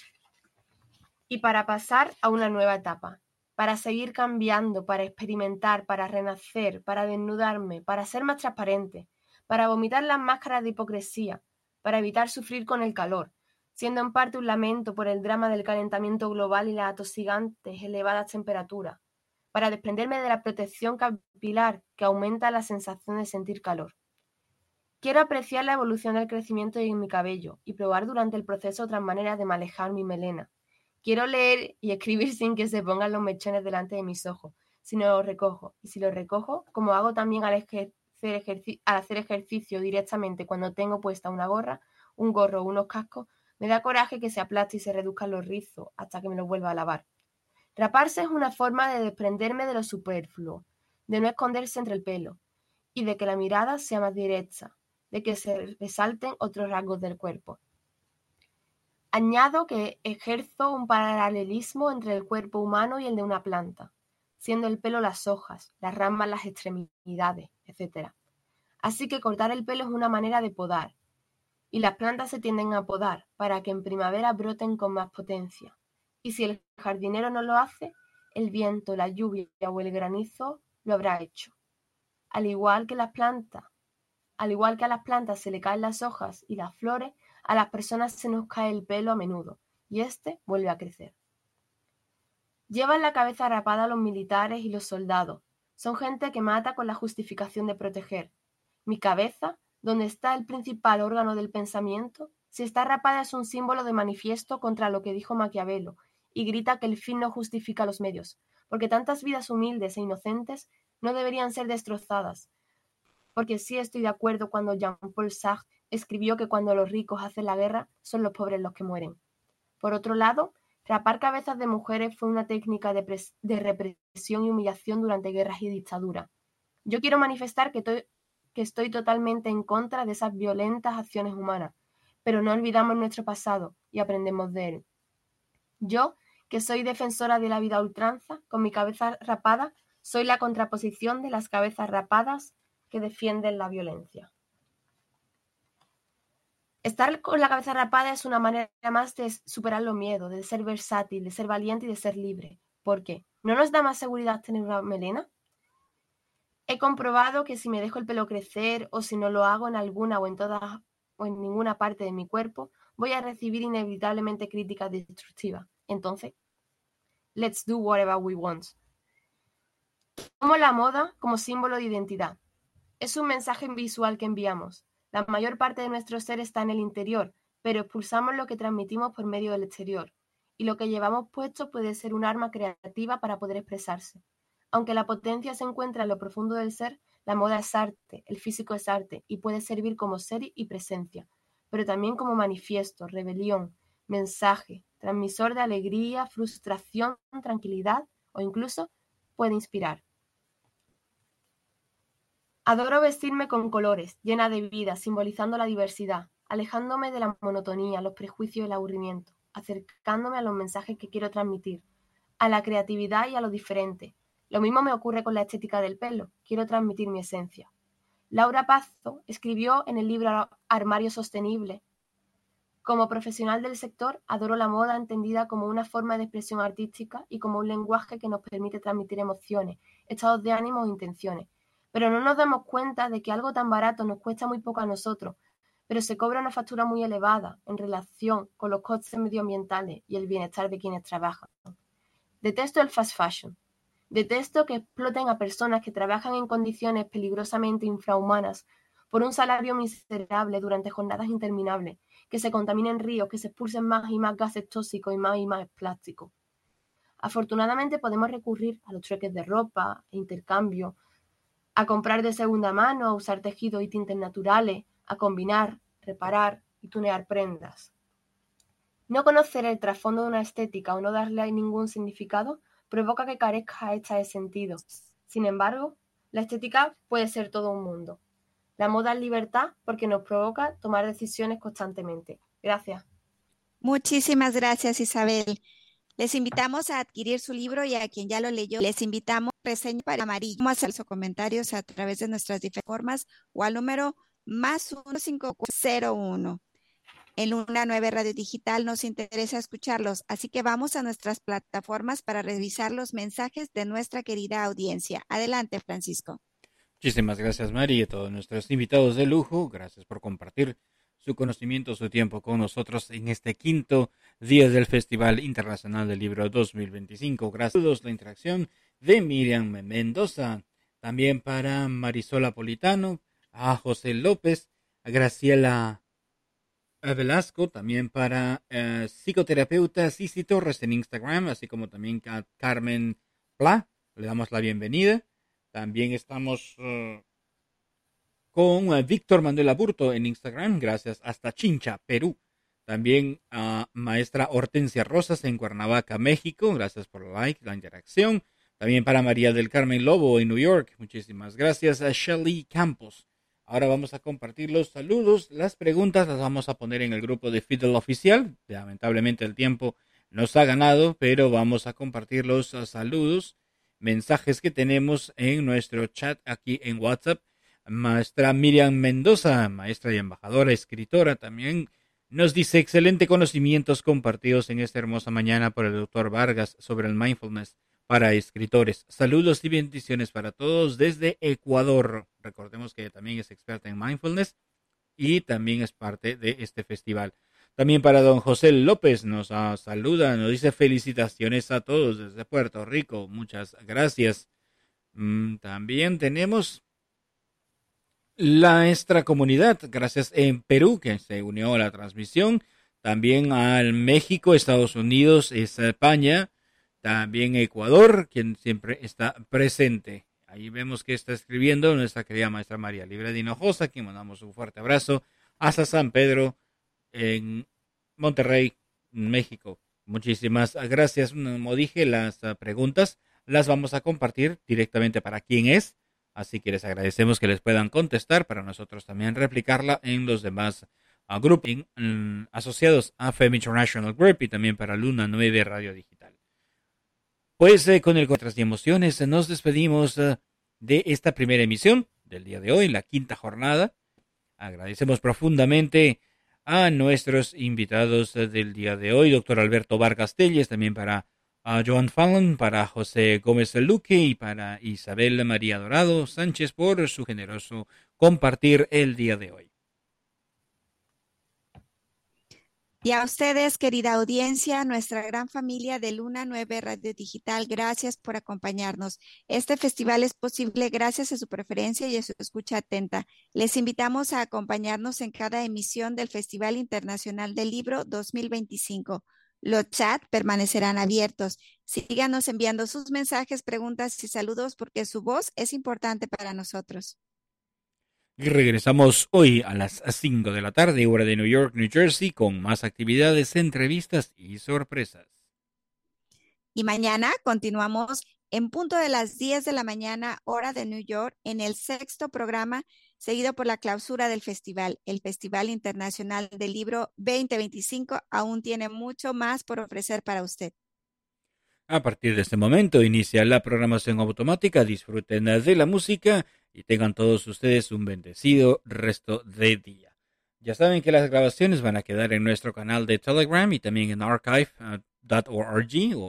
[SPEAKER 4] y para pasar a una nueva etapa, para seguir cambiando, para experimentar, para renacer, para desnudarme, para ser más transparente, para vomitar las máscaras de hipocresía, para evitar sufrir con el calor, siendo en parte un lamento por el drama del calentamiento global y las atosigantes elevadas temperaturas, para desprenderme de la protección capilar que aumenta la sensación de sentir calor. Quiero apreciar la evolución del crecimiento de mi cabello y probar durante el proceso otras maneras de manejar mi melena. Quiero leer y escribir sin que se pongan los mechones delante de mis ojos, si no los recojo. Y si los recojo, como hago también al hacer ejercicio directamente cuando tengo puesta una gorra, un gorro o unos cascos, me da coraje que se aplaste y se reduzcan los rizos hasta que me los vuelva a lavar. Raparse es una forma de desprenderme de lo superfluo, de no esconderse entre el pelo, y de que la mirada sea más directa, de que se resalten otros rasgos del cuerpo. Añado que ejerzo un paralelismo entre el cuerpo humano y el de una planta, siendo el pelo las hojas, las ramas las extremidades, etc. Así que cortar el pelo es una manera de podar, y las plantas se tienden a podar para que en primavera broten con más potencia. Y si el jardinero no lo hace, el viento, la lluvia o el granizo lo habrá hecho. Al igual que a las plantas se le caen las hojas y las flores, a las personas se nos cae el pelo a menudo, y este vuelve a crecer. Llevan la cabeza rapada los militares y los soldados. Son gente que mata con la justificación de proteger. Mi cabeza, donde está el principal órgano del pensamiento, si está rapada es un símbolo de manifiesto contra lo que dijo Maquiavelo, y grita que el fin no justifica los medios, porque tantas vidas humildes e inocentes no deberían ser destrozadas. Porque sí estoy de acuerdo cuando Jean-Paul Sartre escribió que cuando los ricos hacen la guerra, son los pobres los que mueren. Por otro lado, rapar cabezas de mujeres fue una técnica de represión y humillación durante guerras y dictaduras. Yo quiero manifestar que estoy totalmente en contra de esas violentas acciones humanas, pero no olvidamos nuestro pasado y aprendemos de él. Yo, que soy defensora de la vida a ultranza, con mi cabeza rapada, soy la contraposición de las cabezas rapadas que defienden la violencia. Estar con la cabeza rapada es una manera más de superar los miedos, de ser versátil, de ser valiente y de ser libre. ¿Por qué? ¿No nos da más seguridad tener una melena? He comprobado que si me dejo el pelo crecer o si no lo hago en alguna o en todas o en ninguna parte de mi cuerpo, voy a recibir inevitablemente críticas destructivas. Entonces, let's do whatever we want. Tomamos la moda como símbolo de identidad. Es un mensaje visual que enviamos. La mayor parte de nuestro ser está en el interior, pero expulsamos lo que transmitimos por medio del exterior. Y lo que llevamos puesto puede ser un arma creativa para poder expresarse. Aunque la potencia se encuentra en lo profundo del ser, la moda es arte, el físico es arte y puede servir como ser y presencia, pero también como manifiesto, rebelión, mensaje, transmisor de alegría, frustración, tranquilidad o incluso puede inspirar. Adoro vestirme con colores, llena de vida, simbolizando la diversidad, alejándome de la monotonía, los prejuicios y el aburrimiento, acercándome a los mensajes que quiero transmitir, a la creatividad y a lo diferente. Lo mismo me ocurre con la estética del pelo, quiero transmitir mi esencia. Laura Pazzo escribió en el libro Armario Sostenible: como profesional del sector, adoro la moda entendida como una forma de expresión artística y como un lenguaje que nos permite transmitir emociones, estados de ánimo o intenciones. Pero no nos damos cuenta de que algo tan barato nos cuesta muy poco a nosotros, pero se cobra una factura muy elevada en relación con los costes medioambientales y el bienestar de quienes trabajan. Detesto el fast fashion. Detesto que exploten a personas que trabajan en condiciones peligrosamente infrahumanas por un salario miserable durante jornadas interminables, que se contaminen ríos, que se expulsen más y más gases tóxicos y más plásticos. Afortunadamente podemos recurrir a los trueques de ropa e intercambio, a comprar de segunda mano, a usar tejidos y tintes naturales, a combinar, reparar y tunear prendas. No conocer el trasfondo de una estética o no darle ningún significado provoca que carezca esta de sentido. Sin embargo, la estética puede ser todo un mundo. La moda es libertad porque nos provoca tomar decisiones constantemente. Gracias.
[SPEAKER 8] Muchísimas gracias, Isabel. Les invitamos a adquirir su libro y a quien ya lo leyó, les invitamos a reseña para Amarillo. Vamos a hacer sus comentarios a través de nuestras diferentes formas o al número +15401. En Luna 9 Radio Digital nos interesa escucharlos, así que vamos a nuestras plataformas para revisar los mensajes de nuestra querida audiencia. Adelante, Francisco.
[SPEAKER 7] Muchísimas gracias, Mari, y a todos nuestros invitados de lujo. Gracias por compartir su conocimiento, su tiempo con nosotros en este quinto día del Festival Internacional del Libro 2025. Gracias a la interacción de Miriam Mendoza, también para Marisol Apolitano, a José López, a Graciela Velasco, también para psicoterapeuta Cici Torres en Instagram, así como también a Carmen Pla, le damos la bienvenida. También estamos con Víctor Manuel Aburto en Instagram, gracias hasta Chincha, Perú. También a maestra Hortensia Rosas en Cuernavaca, México, gracias por el like, la interacción. También para María del Carmen Lobo en New York, muchísimas gracias. A Shelly Campos. Ahora vamos a compartir los saludos, las preguntas las vamos a poner en el grupo de Fidel Oficial. Lamentablemente el tiempo nos ha ganado, pero vamos a compartir los saludos, mensajes que tenemos en nuestro chat aquí en WhatsApp. Maestra Miriam Mendoza, maestra y embajadora, escritora también, nos dice: excelente conocimientos compartidos en esta hermosa mañana por el doctor Vargas sobre el mindfulness para escritores. Saludos y bendiciones para todos desde Ecuador. Recordemos que ella también es experta en mindfulness y también es parte de este festival. También para don José López nos saluda, nos dice: felicitaciones a todos desde Puerto Rico. Muchas gracias. También tenemos nuestra comunidad, gracias, en Perú, que se unió a la transmisión. También al México, Estados Unidos, España. También Ecuador, quien siempre está presente. Ahí vemos que está escribiendo nuestra querida maestra María Libre de Hinojosa, quien mandamos un fuerte abrazo. Hasta San Pedro, en Monterrey, México. Muchísimas gracias. Como dije, las preguntas las vamos a compartir directamente para quién es. Así que les agradecemos que les puedan contestar para nosotros también replicarla en los demás grupos asociados a FEM International Group y también para Luna 9 Radio Digital. Pues con el Contras y Emociones nos despedimos de esta primera emisión del día de hoy, la quinta jornada. Agradecemos profundamente a nuestros invitados del día de hoy, doctor Alberto Vargas Telles, también para Joan Fallon, para José Gómez Luque y para Isabel María Dorado Sánchez por su generoso compartir el día de hoy.
[SPEAKER 8] Y a ustedes, querida audiencia, nuestra gran familia de Luna 9 Radio Digital, gracias por acompañarnos. Este festival es posible gracias a su preferencia y a su escucha atenta. Les invitamos a acompañarnos en cada emisión del Festival Internacional del Libro 2025. Los chats permanecerán abiertos. Síganos enviando sus mensajes, preguntas y saludos porque su voz es importante para nosotros.
[SPEAKER 7] Y regresamos hoy a las 5 de la tarde, hora de New York, New Jersey, con más actividades, entrevistas y sorpresas.
[SPEAKER 8] Y mañana continuamos en punto de las 10 de la mañana, hora de New York, en el 6º programa, seguido por la clausura del festival. El Festival Internacional del Libro 2025 aún tiene mucho más por ofrecer para usted.
[SPEAKER 7] A partir de este momento inicia la programación automática. Disfruten de la música y tengan todos ustedes un bendecido resto de día. Ya saben que las grabaciones van a quedar en nuestro canal de Telegram y también en archive.org o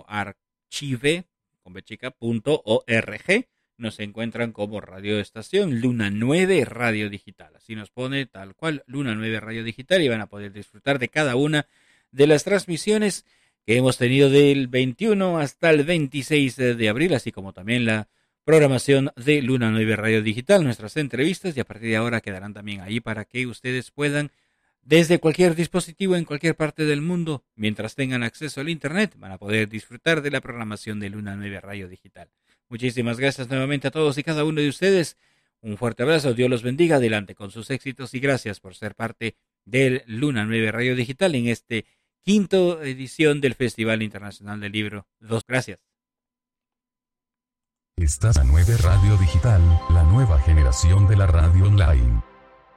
[SPEAKER 7] archive.org. Nos encuentran como Radio Estación Luna 9 Radio Digital. Así nos pone tal cual Luna 9 Radio Digital y van a poder disfrutar de cada una de las transmisiones que hemos tenido del 21 hasta el 26 de abril, así como también la programación de Luna 9 Radio Digital, nuestras entrevistas, y a partir de ahora quedarán también ahí para que ustedes puedan, desde cualquier dispositivo en cualquier parte del mundo, mientras tengan acceso al Internet, van a poder disfrutar de la programación de Luna 9 Radio Digital. Muchísimas gracias nuevamente a todos y cada uno de ustedes. Un fuerte abrazo, Dios los bendiga, adelante con sus éxitos y gracias por ser parte del Luna 9 Radio Digital en este 5ª edición del Festival Internacional del Libro 2. Gracias.
[SPEAKER 5] Estás a 9 Radio Digital, la nueva generación de la radio online.